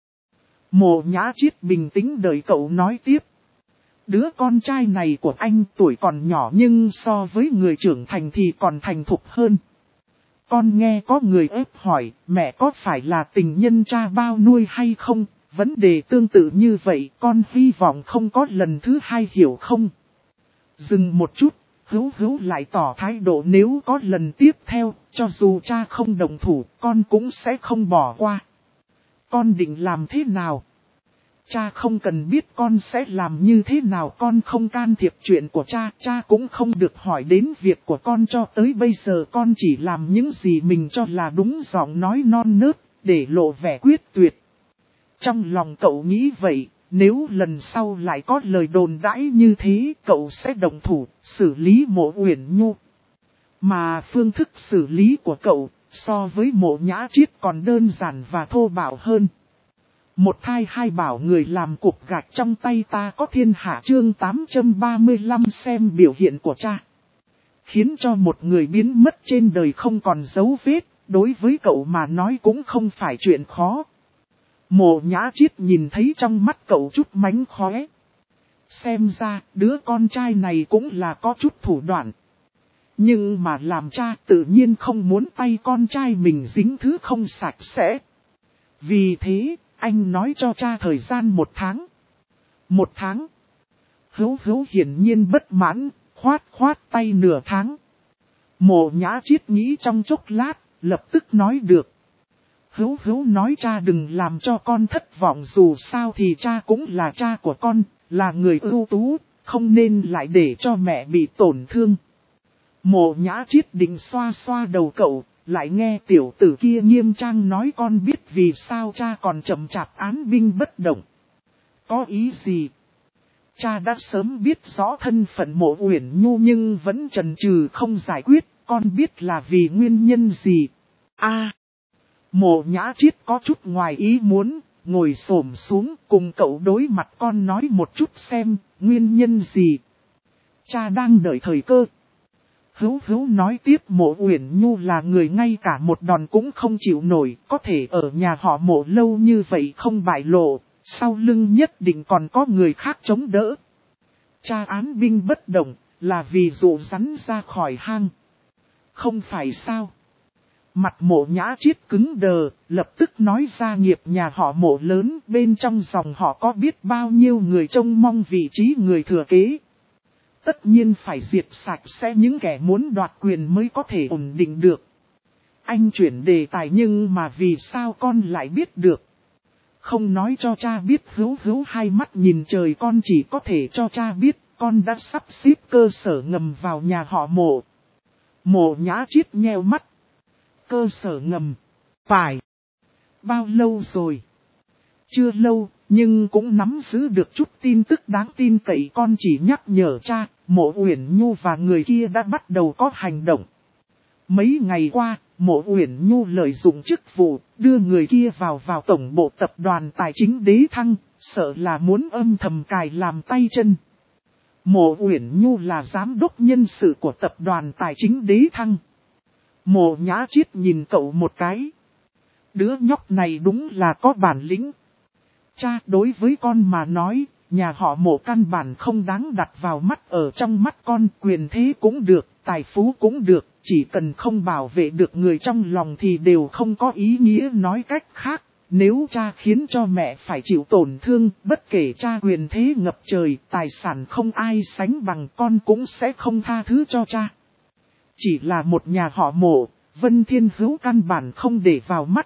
Mộ Nhã Chiết bình tĩnh đợi cậu nói tiếp. Đứa con trai này của anh tuổi còn nhỏ nhưng so với người trưởng thành thì còn thành thục hơn. con nghe có người ép hỏi mẹ có phải là tình nhân cha bao nuôi hay không, vấn đề tương tự như vậy con hy vọng không có lần thứ hai hiểu không. Dừng một chút, Hữu lại tỏ thái độ nếu có lần tiếp theo, cho dù cha không đồng thủ, con cũng sẽ không bỏ qua. Con định làm thế nào? Cha không cần biết con sẽ làm như thế nào, con không can thiệp chuyện của cha, cha cũng không được hỏi đến việc của con cho tới bây giờ, con chỉ làm những gì mình cho là đúng, giọng nói non nớt, để lộ vẻ quyết tuyệt. Trong lòng cậu nghĩ vậy, nếu lần sau lại có lời đồn đãi như thế, cậu sẽ động thủ, xử lý Mộ Uyển Nhu. Mà phương thức xử lý của cậu, so với Mộ Nhã Triết còn đơn giản và thô bạo hơn. Một thai hai bảo người làm cục gạch trong tay ta có thiên hạ, chương 835 xem biểu hiện của cha. Khiến cho một người biến mất trên đời không còn dấu vết, đối với cậu mà nói cũng không phải chuyện khó. Mộ Nhã Triết nhìn thấy trong mắt cậu chút mánh khóe. Xem ra đứa con trai này cũng là có chút thủ đoạn. Nhưng mà làm cha tự nhiên không muốn tay con trai mình dính thứ không sạch sẽ. Vì thế, anh nói cho cha thời gian 1 tháng. 1 tháng. Hữu hiển nhiên bất mãn, khoát tay nửa tháng. Mộ Nhã Triết nghĩ trong chốc lát, lập tức nói được. Hữu nói cha đừng làm cho con thất vọng, dù sao thì cha cũng là cha của con, là người ưu tú, không nên lại để cho mẹ bị tổn thương. Mộ Nhã Triết định xoa đầu cậu, lại nghe tiểu tử kia nghiêm trang nói con biết vì sao cha còn chậm chạp án binh bất động. Có ý gì? Cha đã sớm biết rõ thân phận Mộ Uyển Nhu nhưng vẫn chần chừ không giải quyết, con biết là vì nguyên nhân gì? Mộ Nhã Triết có chút ngoài ý muốn, ngồi xổm xuống cùng cậu đối mặt, con nói một chút xem, nguyên nhân gì? Cha đang đợi thời cơ. Hữu nói tiếp, Mộ Uyển Nhu là người ngay cả một đòn cũng không chịu nổi, có thể ở nhà họ Mộ lâu như vậy không bại lộ, sau lưng nhất định còn có người khác chống đỡ. Cha án binh bất động, là vì dụ rắn ra khỏi hang. Không phải sao? Mặt Mộ Nhã Triết cứng đờ, lập tức nói ra nghiệp nhà họ Mộ lớn, bên trong dòng họ có biết bao nhiêu người trông mong vị trí người thừa kế. Tất nhiên phải diệt sạch sẽ những kẻ muốn đoạt quyền mới có thể ổn định được. Anh chuyển đề tài, nhưng mà vì sao con lại biết được? Không nói cho cha biết. Hữu hai mắt nhìn trời, con chỉ có thể cho cha biết, con đã sắp xếp cơ sở ngầm vào nhà họ Mộ. Mộ Nhã Triết nheo mắt. Cơ sở ngầm? Phải. Bao lâu rồi? Chưa lâu, nhưng cũng nắm giữ được chút tin tức đáng tin cậy, con chỉ nhắc nhở cha, Mộ Uyển Nhu và người kia đã bắt đầu có hành động. Mấy ngày qua, Mộ Uyển Nhu lợi dụng chức vụ, đưa người kia vào tổng bộ tập đoàn tài chính Đế Thăng, sợ là muốn âm thầm cài làm tay chân. Mộ Uyển Nhu là giám đốc nhân sự của tập đoàn tài chính Đế Thăng. Mộ Nhã Triết nhìn cậu một cái. Đứa nhóc này đúng là có bản lĩnh. Cha, đối với con mà nói, nhà họ Mộ căn bản không đáng đặt vào mắt, ở trong mắt con quyền thế cũng được, tài phú cũng được, chỉ cần không bảo vệ được người trong lòng thì đều không có ý nghĩa. Nói cách khác, nếu cha khiến cho mẹ phải chịu tổn thương, bất kể cha quyền thế ngập trời, tài sản không ai sánh bằng, con cũng sẽ không tha thứ cho cha. Chỉ là một nhà họ Mộ, Vân Thiên Hữu căn bản không để vào mắt.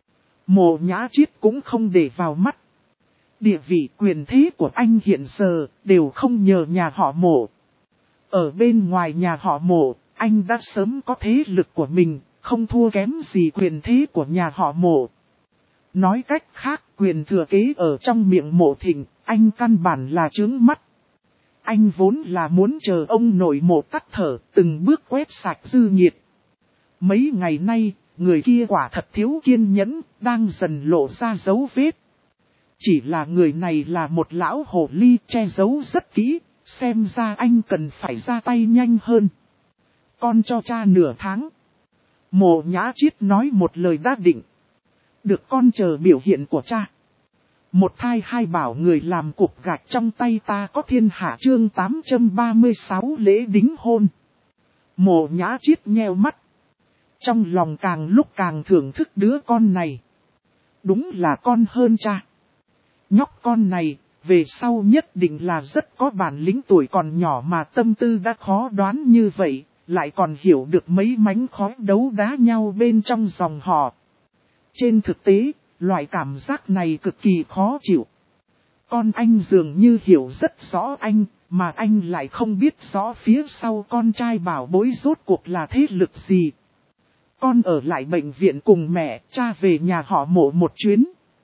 Mộ Nhã Triết cũng không để vào mắt. Địa vị quyền thế của anh hiện giờ đều không nhờ nhà họ Mộ. Ở bên ngoài nhà họ Mộ, anh đã sớm có thế lực của mình, không thua kém gì quyền thế của nhà họ Mộ. Nói cách khác, quyền thừa kế ở trong miệng Mộ Thịnh, anh căn bản là chướng mắt. Anh vốn là muốn chờ ông nội Mộ tắt thở, từng bước quét sạch dư nhiệt. Mấy ngày nay, người kia quả thật thiếu kiên nhẫn, đang dần lộ ra dấu vết. Chỉ là người này là một lão hồ ly, che giấu rất kỹ, xem ra anh cần phải ra tay nhanh hơn. Con cho cha nửa tháng. Mộ Nhã Triết nói một lời đã định. Được, con chờ biểu hiện của cha. Một thai hai bảo người làm cục gạch trong tay ta có thiên hạ, chương 836 lễ đính hôn. Mộ Nhã Triết nheo mắt. Trong lòng càng lúc càng thưởng thức đứa con này. Đúng là con hơn cha. Nhóc con này, về sau nhất định là rất có bản lĩnh, tuổi còn nhỏ mà tâm tư đã khó đoán như vậy, lại còn hiểu được mấy mánh khóe đấu đá nhau bên trong dòng họ. Trên thực tế, loại cảm giác này cực kỳ khó chịu. Con anh dường như hiểu rất rõ anh, mà anh lại không biết rõ phía sau con trai bảo bối rốt cuộc là thế lực gì. Con ở lại bệnh viện cùng mẹ, cha về nhà họ Mộ một chuyến.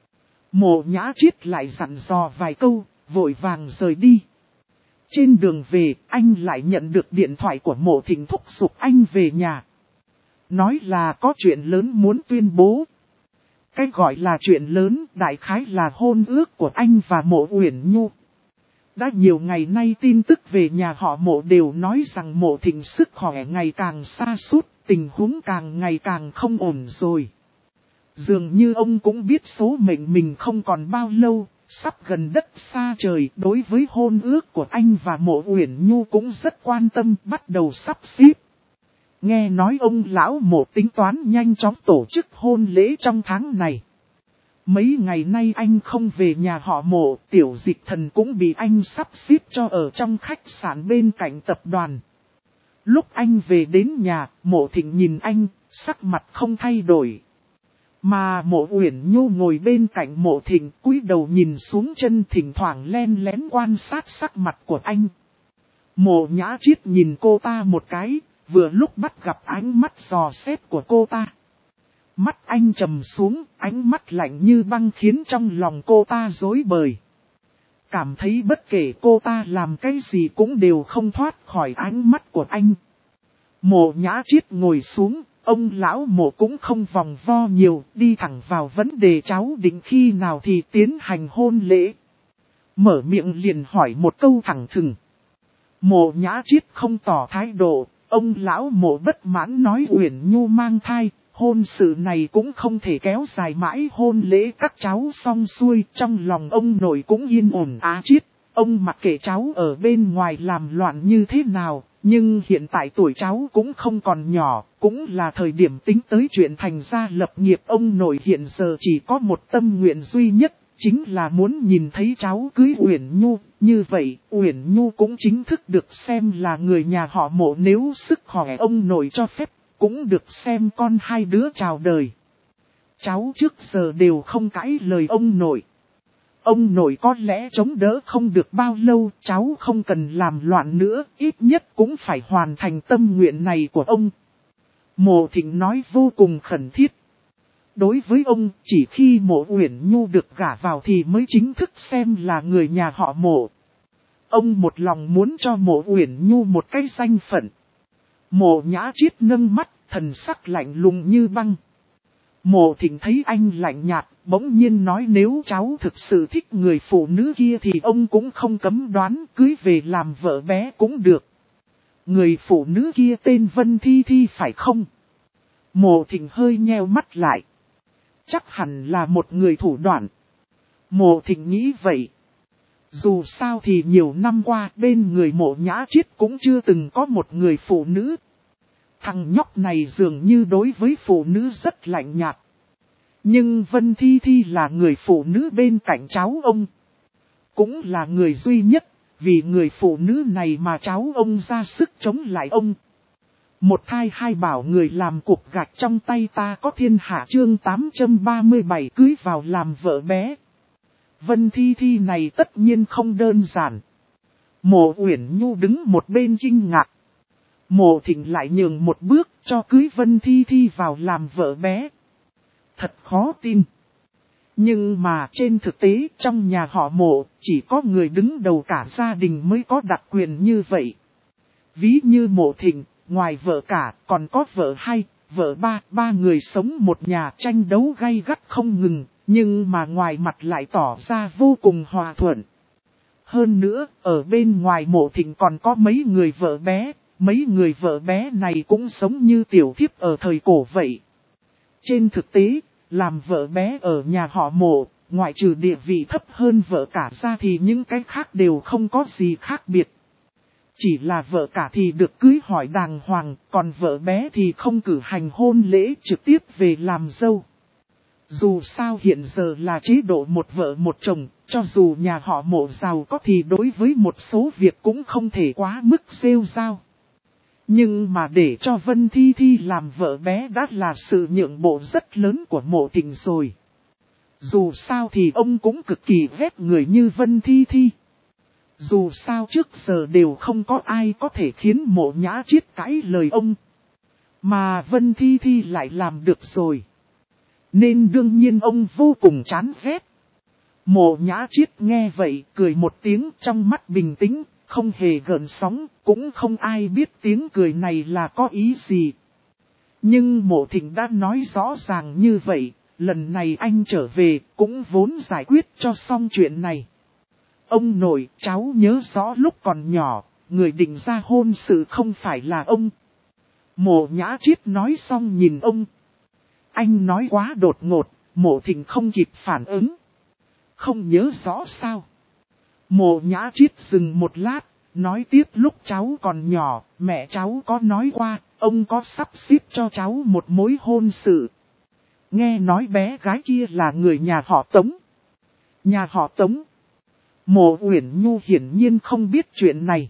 Mộ Nhã Triết lại dặn dò vài câu, vội vàng rời đi. Trên đường về, anh lại nhận được điện thoại của Mộ Thịnh thúc giục anh về nhà. Nói là có chuyện lớn muốn tuyên bố. Cái gọi là chuyện lớn, đại khái là hôn ước của anh và Mộ Uyển Nhu. Đã nhiều ngày nay tin tức về nhà họ Mộ đều nói rằng Mộ Thịnh sức khỏe ngày càng sa sút, tình huống càng ngày càng không ổn rồi. Dường như ông cũng biết số mệnh mình không còn bao lâu, sắp gần đất xa trời. Đối với hôn ước của anh và Mộ Uyển Nhu cũng rất quan tâm, bắt đầu sắp xếp. Nghe nói ông lão Mộ tính toán nhanh chóng tổ chức hôn lễ trong tháng này. Mấy ngày nay anh không về nhà họ Mộ, Tiểu Dịch Thần cũng bị anh sắp xếp cho ở trong khách sạn bên cạnh tập đoàn. Lúc anh về đến nhà, Mộ Thịnh nhìn anh, sắc mặt không thay đổi. Mà Mộ Uyển Nhu ngồi bên cạnh Mộ Thịnh, cúi đầu nhìn xuống chân, thỉnh thoảng len lén quan sát sắc mặt của anh. Mộ Nhã Triết nhìn cô ta một cái, vừa lúc bắt gặp ánh mắt dò xét của cô ta. Mắt anh trầm xuống, ánh mắt lạnh như băng khiến trong lòng cô ta rối bời. Cảm thấy bất kể cô ta làm cái gì cũng đều không thoát khỏi ánh mắt của anh. Mộ Nhã Triết ngồi xuống, ông lão Mộ cũng không vòng vo nhiều, đi thẳng vào vấn đề cháu định khi nào thì tiến hành hôn lễ. Mở miệng liền hỏi một câu thẳng thừng. Mộ Nhã Triết không tỏ thái độ, ông lão Mộ bất mãn nói Uyển Nhu mang thai. Hôn sự này cũng không thể kéo dài mãi, hôn lễ các cháu xong xuôi, trong lòng ông nội cũng yên ổn. Triết, ông mặc kệ cháu ở bên ngoài làm loạn như thế nào, nhưng hiện tại tuổi cháu cũng không còn nhỏ, cũng là thời điểm tính tới chuyện thành gia lập nghiệp. Ông nội hiện giờ chỉ có một tâm nguyện duy nhất, chính là muốn nhìn thấy cháu cưới Uyển Nhu, như vậy Uyển Nhu cũng chính thức được xem là người nhà họ Mộ, nếu sức khỏe ông nội cho phép. Cũng được xem con hai đứa chào đời. Cháu trước giờ đều không cãi lời ông nội. Ông nội có lẽ chống đỡ không được bao lâu, cháu không cần làm loạn nữa, ít nhất cũng phải hoàn thành tâm nguyện này của ông. Mộ Thịnh nói vô cùng khẩn thiết. Đối với ông, chỉ khi Mộ Uyển Nhu được gả vào thì mới chính thức xem là người nhà họ Mộ. Ông một lòng muốn cho Mộ Uyển Nhu một cái danh phận. Mộ Nhã Triết nâng mắt, thần sắc lạnh lùng như băng. Mộ Thịnh thấy anh lạnh nhạt, bỗng nhiên nói nếu cháu thực sự thích người phụ nữ kia thì ông cũng không cấm đoán, cưới về làm vợ bé cũng được. Người phụ nữ kia tên Vân Thi Thi phải không? Mộ Thịnh hơi nheo mắt lại. Chắc hẳn là một người thủ đoạn. Mộ Thịnh nghĩ vậy. Dù sao thì nhiều năm qua bên người Mộ Nhã Triết cũng chưa từng có một người phụ nữ. Thằng nhóc này dường như đối với phụ nữ rất lạnh nhạt. Nhưng Vân Thi Thi là người phụ nữ bên cạnh cháu ông. Cũng là người duy nhất, vì người phụ nữ này mà cháu ông ra sức chống lại ông. Một thai hai bảo người làm cục gạch trong tay ta có thiên hạ. Chương 837 cưới vào làm vợ bé. Vân Thi Thi này tất nhiên không đơn giản. Mộ Uyển Nhu đứng một bên kinh ngạc. Mộ Thịnh lại nhường một bước cho cưới Vân Thi Thi vào làm vợ bé. Thật khó tin. Nhưng mà trên thực tế trong nhà họ Mộ chỉ có người đứng đầu cả gia đình mới có đặc quyền như vậy. Ví như Mộ Thịnh, ngoài vợ cả còn có vợ hai, vợ ba, ba người sống một nhà tranh đấu gay gắt không ngừng, nhưng mà ngoài mặt lại tỏ ra vô cùng hòa thuận. Hơn nữa, ở bên ngoài Mộ Thịnh còn có mấy người vợ bé, mấy người vợ bé này cũng sống như tiểu thiếp ở thời cổ vậy. Trên thực tế, làm vợ bé ở nhà họ Mộ, ngoại trừ địa vị thấp hơn vợ cả ra thì những cái khác đều không có gì khác biệt. Chỉ là vợ cả thì được cưới hỏi đàng hoàng, còn vợ bé thì không cử hành hôn lễ trực tiếp về làm dâu. Dù sao hiện giờ là chế độ một vợ một chồng, cho dù nhà họ Mộ giàu có thì đối với một số việc cũng không thể quá mức rêu rao. Nhưng mà để cho Vân Thi Thi làm vợ bé đã là sự nhượng bộ rất lớn của Mộ Thịnh rồi. Dù sao thì ông cũng cực kỳ ghét người như Vân Thi Thi. Dù sao trước giờ đều không có ai có thể khiến Mộ Nhã Triết cãi lời ông. Mà Vân Thi Thi lại làm được rồi. Nên đương nhiên ông vô cùng chán ghét. Mộ Nhã Triết nghe vậy cười một tiếng, trong mắt bình tĩnh, không hề gợn sóng, cũng không ai biết tiếng cười này là có ý gì. Nhưng Mộ Thịnh đã nói rõ ràng như vậy, lần này anh trở về cũng vốn giải quyết cho xong chuyện này. Ông nội, cháu nhớ rõ lúc còn nhỏ, người định ra hôn sự không phải là ông. Mộ Nhã Triết nói xong nhìn ông. Anh nói quá đột ngột, Mộ Thịnh không kịp phản ứng. Không nhớ rõ sao? Mộ Nhã Triết dừng một lát, nói tiếp lúc cháu còn nhỏ, mẹ cháu có nói qua, ông có sắp xếp cho cháu một mối hôn sự. Nghe nói bé gái kia là người nhà họ Tống. Nhà họ Tống. Mộ Uyển Nhu hiển nhiên không biết chuyện này.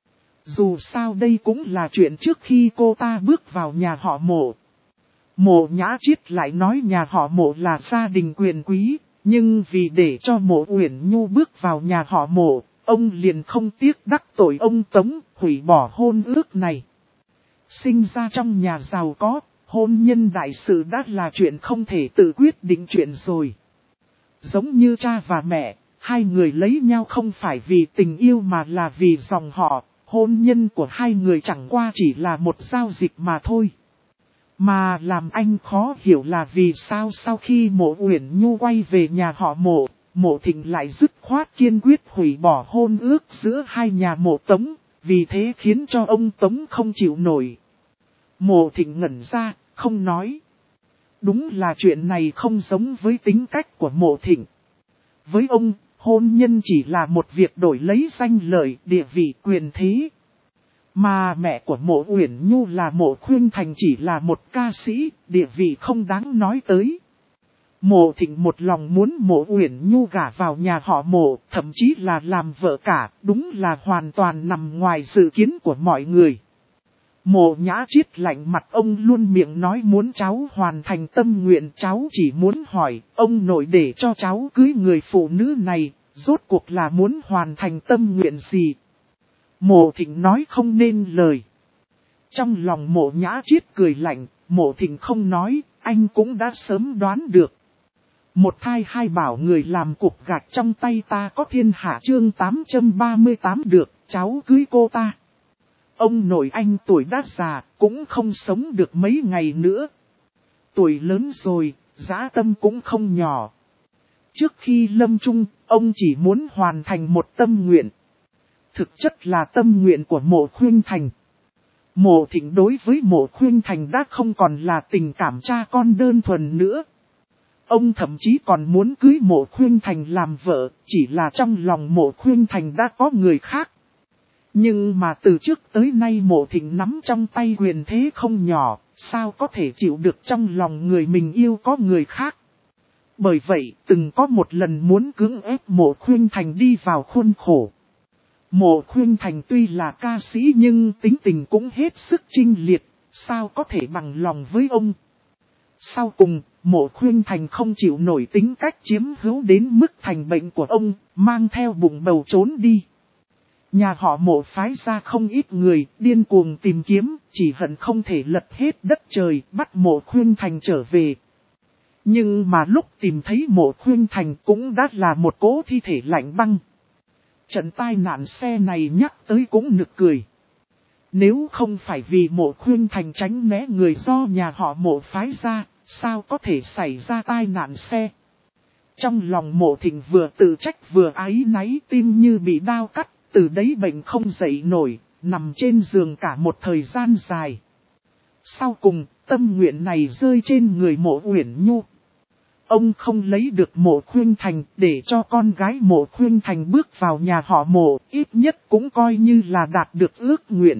Dù sao đây cũng là chuyện trước khi cô ta bước vào nhà họ Mộ. Mộ Nhã Triết lại nói nhà họ Mộ là gia đình quyền quý, nhưng vì để cho Mộ Uyển Nhu bước vào nhà họ Mộ, ông liền không tiếc đắc tội ông Tống, hủy bỏ hôn ước này. Sinh ra trong nhà giàu có, hôn nhân đại sự đã là chuyện không thể tự quyết định chuyện rồi. Giống như cha và mẹ, hai người lấy nhau không phải vì tình yêu mà là vì dòng họ, hôn nhân của hai người chẳng qua chỉ là một giao dịch mà thôi. Mà làm anh khó hiểu là vì sao sau khi Mộ Uyển Nhu quay về nhà họ Mộ, Mộ Thịnh lại dứt khoát kiên quyết hủy bỏ hôn ước giữa hai nhà Mộ Tống, vì thế khiến cho ông Tống không chịu nổi. Mộ Thịnh ngẩn ra, không nói. Đúng là chuyện này không giống với tính cách của Mộ Thịnh. Với ông, hôn nhân chỉ là một việc đổi lấy danh lợi, địa vị, quyền thế. Mà mẹ của Mộ Uyển Nhu là Mộ Khuynh Thành chỉ là một ca sĩ, địa vị không đáng nói tới. Mộ Thịnh một lòng muốn Mộ Uyển Nhu gả vào nhà họ Mộ, thậm chí là làm vợ cả, đúng là hoàn toàn nằm ngoài dự kiến của mọi người. Mộ Nhã Triết lạnh mặt, ông luôn miệng nói muốn cháu hoàn thành tâm nguyện, cháu chỉ muốn hỏi, ông nội để cho cháu cưới người phụ nữ này, rốt cuộc là muốn hoàn thành tâm nguyện gì? Mộ Thịnh nói không nên lời. Trong lòng Mộ Nhã Triết cười lạnh, Mộ Thịnh không nói, anh cũng đã sớm đoán được. Một thai hai bảo người làm cục gạch trong tay ta có thiên hạ chương 838 được, cháu cưới cô ta. Ông nội anh tuổi đã già, cũng không sống được mấy ngày nữa. Tuổi lớn rồi, dã tâm cũng không nhỏ. Trước khi lâm chung, ông chỉ muốn hoàn thành một tâm nguyện. Thực chất là tâm nguyện của Mộ Khuynh Thành. Mộ Thịnh đối với Mộ Khuynh Thành đã không còn là tình cảm cha con đơn thuần nữa. Ông thậm chí còn muốn cưới Mộ Khuynh Thành làm vợ, chỉ là trong lòng Mộ Khuynh Thành đã có người khác. Nhưng mà từ trước tới nay Mộ Thịnh nắm trong tay quyền thế không nhỏ, sao có thể chịu được trong lòng người mình yêu có người khác. Bởi vậy, từng có một lần muốn cưỡng ép Mộ Khuynh Thành đi vào khuôn khổ. Mộ Khuynh Thành tuy là ca sĩ nhưng tính tình cũng hết sức chinh liệt, sao có thể bằng lòng với ông. Sau cùng, Mộ Khuynh Thành không chịu nổi tính cách chiếm hữu đến mức thành bệnh của ông, mang theo bụng bầu trốn đi. Nhà họ Mộ phái ra không ít người, điên cuồng tìm kiếm, chỉ hận không thể lật hết đất trời, bắt Mộ Khuynh Thành trở về. Nhưng mà lúc tìm thấy Mộ Khuynh Thành cũng đã là một cỗ thi thể lạnh băng. Trận tai nạn xe này nhắc tới cũng nực cười. Nếu không phải vì Mộ Khuynh Thành tránh né người do nhà họ Mộ phái ra, sao có thể xảy ra tai nạn xe? Trong lòng Mộ Thịnh vừa tự trách vừa áy náy, tim như bị đao cắt, từ đấy bệnh không dậy nổi, nằm trên giường cả một thời gian dài. Sau cùng, tâm nguyện này rơi trên người Mộ Uyển Nhu. Ông không lấy được Mộ Khuynh Thành để cho con gái Mộ Khuynh Thành bước vào nhà họ Mộ, ít nhất cũng coi như là đạt được ước nguyện.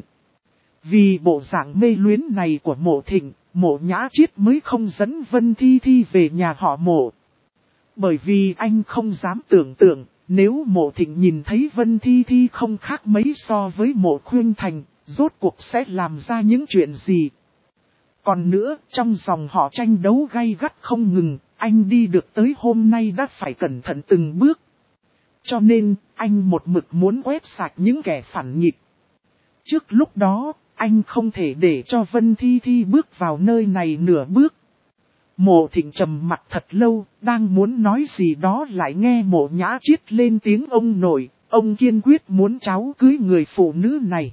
Vì bộ dạng mê luyến này của Mộ Thịnh, Mộ Nhã Chiết mới không dẫn Vân Thi Thi về nhà họ Mộ. Bởi vì anh không dám tưởng tượng, nếu Mộ Thịnh nhìn thấy Vân Thi Thi không khác mấy so với Mộ Khuynh Thành, rốt cuộc sẽ làm ra những chuyện gì. Còn nữa, trong dòng họ tranh đấu gay gắt không ngừng, anh đi được tới hôm nay đã phải cẩn thận từng bước. Cho nên, anh một mực muốn quét sạch những kẻ phản nghịch. Trước lúc đó, anh không thể để cho Vân Thi Thi bước vào nơi này nửa bước. Mộ Thịnh trầm mặt thật lâu, đang muốn nói gì đó lại nghe Mộ Nhã Chiết lên tiếng ông nội, ông kiên quyết muốn cháu cưới người phụ nữ này.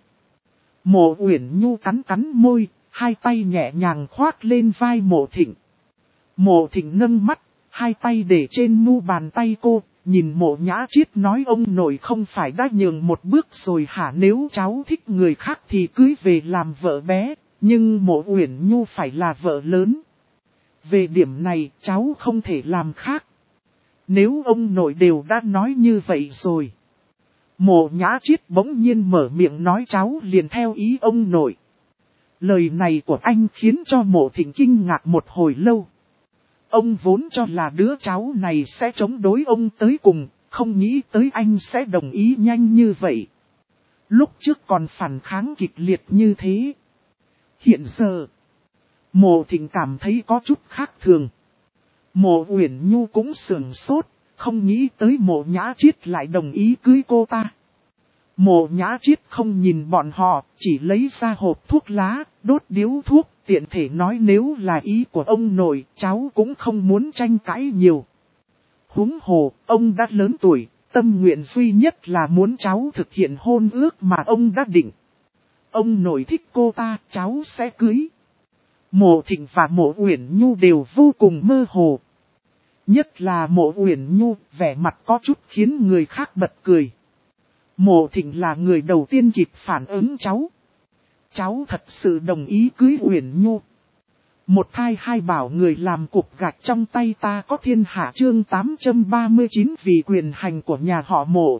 Mộ Uyển Nhu cắn cắn môi, hai tay nhẹ nhàng khoác lên vai Mộ Thịnh. Mộ Thịnh nâng mắt, hai tay để trên mu bàn tay cô, nhìn Mộ Nhã Chiết nói ông nội không phải đã nhường một bước rồi hả, nếu cháu thích người khác thì cưới về làm vợ bé, nhưng Mộ Uyển Nhu phải là vợ lớn. Về điểm này cháu không thể làm khác. Nếu ông nội đều đã nói như vậy rồi. Mộ Nhã Chiết bỗng nhiên mở miệng nói cháu liền theo ý ông nội. Lời này của anh khiến cho Mộ Thịnh kinh ngạc một hồi lâu. Ông vốn cho là đứa cháu này sẽ chống đối ông tới cùng, không nghĩ tới anh sẽ đồng ý nhanh như vậy. Lúc trước còn phản kháng kịch liệt như thế. Hiện giờ, Mộ Thịnh cảm thấy có chút khác thường. Mộ Uyển Nhu cũng sửng sốt, không nghĩ tới Mộ Nhã Chiết lại đồng ý cưới cô ta. Mộ Nhã Chiết không nhìn bọn họ, chỉ lấy ra hộp thuốc lá, đốt điếu thuốc, tiện thể nói nếu là ý của ông nội, cháu cũng không muốn tranh cãi nhiều. Huống hồ, ông đã lớn tuổi, tâm nguyện duy nhất là muốn cháu thực hiện hôn ước mà ông đã định. Ông nội thích cô ta, cháu sẽ cưới. Mộ Thịnh và Mộ Uyển Nhu đều vô cùng mơ hồ. Nhất là Mộ Uyển Nhu, vẻ mặt có chút khiến người khác bật cười. Mộ Thịnh là người đầu tiên kịp phản ứng cháu. Cháu thật sự đồng ý cưới Uyển Nhu. Một thai hai bảo người làm cục gạch trong tay ta có thiên hạ chương 839 vì quyền hành của nhà họ Mộ.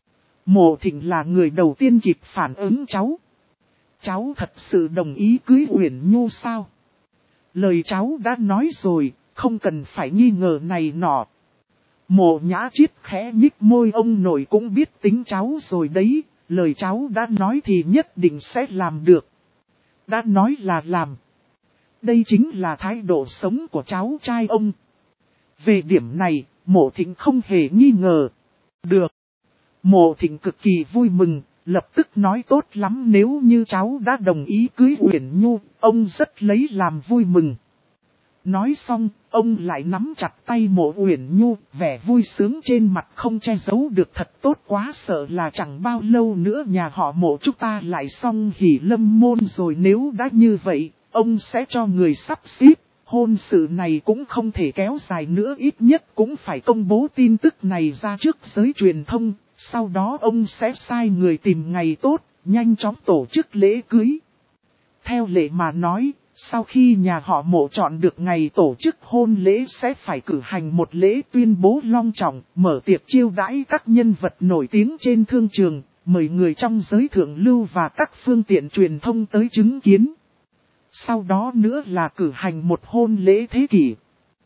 Mộ Thịnh là người đầu tiên kịp phản ứng cháu. Cháu thật sự đồng ý cưới Uyển Nhu sao? Lời cháu đã nói rồi, không cần phải nghi ngờ này nọ. Mộ Nhã Chiết khẽ nhích môi ông nội cũng biết tính cháu rồi đấy, lời cháu đã nói thì nhất định sẽ làm được. Đã nói là làm. Đây chính là thái độ sống của cháu trai ông. Về điểm này, Mộ Thịnh không hề nghi ngờ. Được. Mộ Thịnh cực kỳ vui mừng, lập tức nói tốt lắm nếu như cháu đã đồng ý cưới Uyển Nhu, ông rất lấy làm vui mừng. Nói xong, ông lại nắm chặt tay Mộ Uyển Nhu, vẻ vui sướng trên mặt không che giấu được thật tốt quá, sợ là chẳng bao lâu nữa nhà họ Mộ chúng ta lại xong hỷ lâm môn rồi, nếu đã như vậy, ông sẽ cho người sắp xếp, hôn sự này cũng không thể kéo dài nữa, ít nhất cũng phải công bố tin tức này ra trước giới truyền thông, sau đó ông sẽ sai người tìm ngày tốt, nhanh chóng tổ chức lễ cưới. Theo lệ mà nói, sau khi nhà họ Mộ chọn được ngày tổ chức hôn lễ sẽ phải cử hành một lễ tuyên bố long trọng, mở tiệc chiêu đãi các nhân vật nổi tiếng trên thương trường, mời người trong giới thượng lưu và các phương tiện truyền thông tới chứng kiến. Sau đó nữa là cử hành một hôn lễ thế kỷ.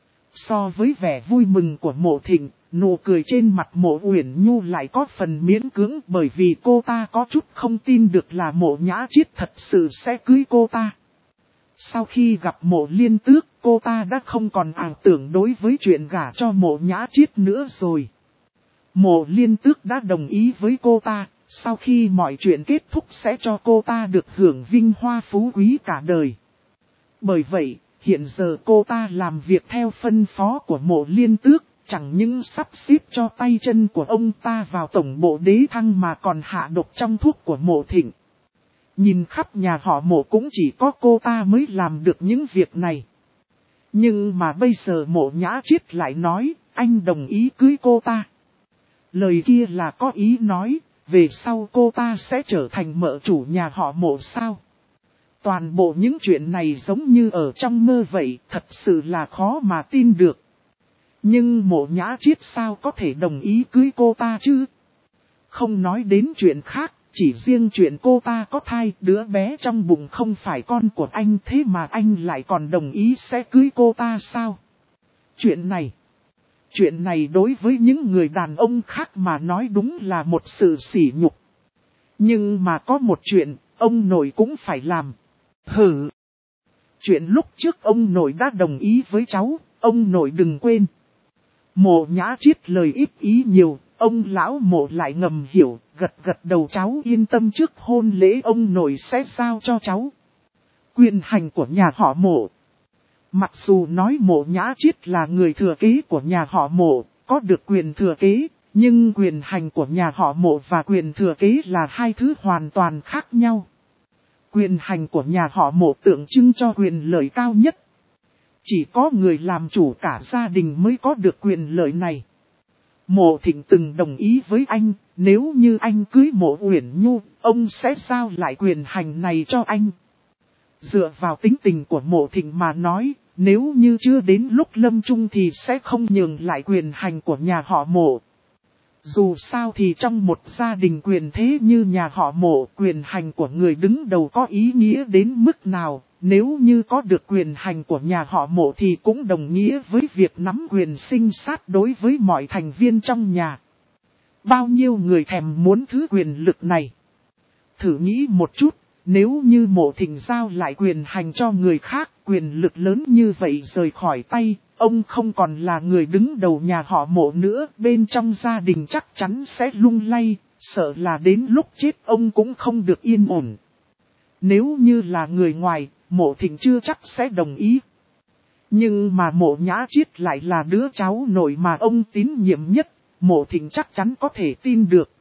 So với vẻ vui mừng của Mộ Thịnh, nụ cười trên mặt Mộ Uyển Nhu lại có phần miễn cưỡng, bởi vì cô ta có chút không tin được là Mộ Nhã Chiết thật sự sẽ cưới cô ta. Sau khi gặp Mộ Liên Tước, cô ta đã không còn ảo tưởng đối với chuyện gả cho Mộ Nhã Chiết nữa rồi. Mộ Liên Tước đã đồng ý với cô ta, sau khi mọi chuyện kết thúc sẽ cho cô ta được hưởng vinh hoa phú quý cả đời. Bởi vậy, hiện giờ cô ta làm việc theo phân phó của Mộ Liên Tước, chẳng những sắp xếp cho tay chân của ông ta vào tổng bộ đế thăng mà còn hạ độc trong thuốc của Mộ Thịnh. Nhìn khắp nhà họ Mộ cũng chỉ có cô ta mới làm được những việc này. Nhưng mà bây giờ Mộ Nhã Chiết lại nói, anh đồng ý cưới cô ta. Lời kia là có ý nói, về sau cô ta sẽ trở thành mợ chủ nhà họ Mộ sao? Toàn bộ những chuyện này giống như ở trong mơ vậy, thật sự là khó mà tin được. Nhưng Mộ Nhã Chiết sao có thể đồng ý cưới cô ta chứ? Không nói đến chuyện khác, chỉ riêng chuyện cô ta có thai, đứa bé trong bụng không phải con của anh, thế mà anh lại còn đồng ý sẽ cưới cô ta sao? Chuyện này đối với những người đàn ông khác mà nói đúng là một sự sỉ nhục. Nhưng mà có một chuyện, ông nội cũng phải làm. Hử! Chuyện lúc trước ông nội đã đồng ý với cháu, ông nội đừng quên. Mộ Nhã Chiết lời ít ý nhiều, ông lão Mộ lại ngầm hiểu, gật gật đầu, cháu yên tâm, trước hôn lễ ông nội sẽ giao cho cháu quyền hành của nhà họ Mộ. Mặc dù nói Mộ Nhã Chiết là người thừa kế của nhà họ Mộ, có được quyền thừa kế, nhưng quyền hành của nhà họ Mộ và quyền thừa kế là hai thứ hoàn toàn khác nhau. Quyền hành của nhà họ Mộ tượng trưng cho quyền lợi cao nhất. Chỉ có người làm chủ cả gia đình mới có được quyền lợi này. Mộ Thịnh từng đồng ý với anh, nếu như anh cưới Mộ Uyển Nhu, ông sẽ giao lại quyền hành này cho anh. Dựa vào tính tình của Mộ Thịnh mà nói, nếu như chưa đến lúc lâm chung thì sẽ không nhường lại quyền hành của nhà họ Mộ. Dù sao thì trong một gia đình quyền thế như nhà họ Mộ, quyền hành của người đứng đầu có ý nghĩa đến mức nào, nếu như có được quyền hành của nhà họ Mộ thì cũng đồng nghĩa với việc nắm quyền sinh sát đối với mọi thành viên trong nhà. Bao nhiêu người thèm muốn thứ quyền lực này? Thử nghĩ một chút, nếu như Mộ Thịnh giao lại quyền hành cho người khác, quyền lực lớn như vậy rời khỏi tay, ông không còn là người đứng đầu nhà họ Mộ nữa, bên trong gia đình chắc chắn sẽ lung lay, sợ là đến lúc chết ông cũng không được yên ổn. Nếu như là người ngoài, Mộ Thịnh chưa chắc sẽ đồng ý. Nhưng mà Mộ Nhã Chiết lại là đứa cháu nội mà ông tín nhiệm nhất, Mộ Thịnh chắc chắn có thể tin được.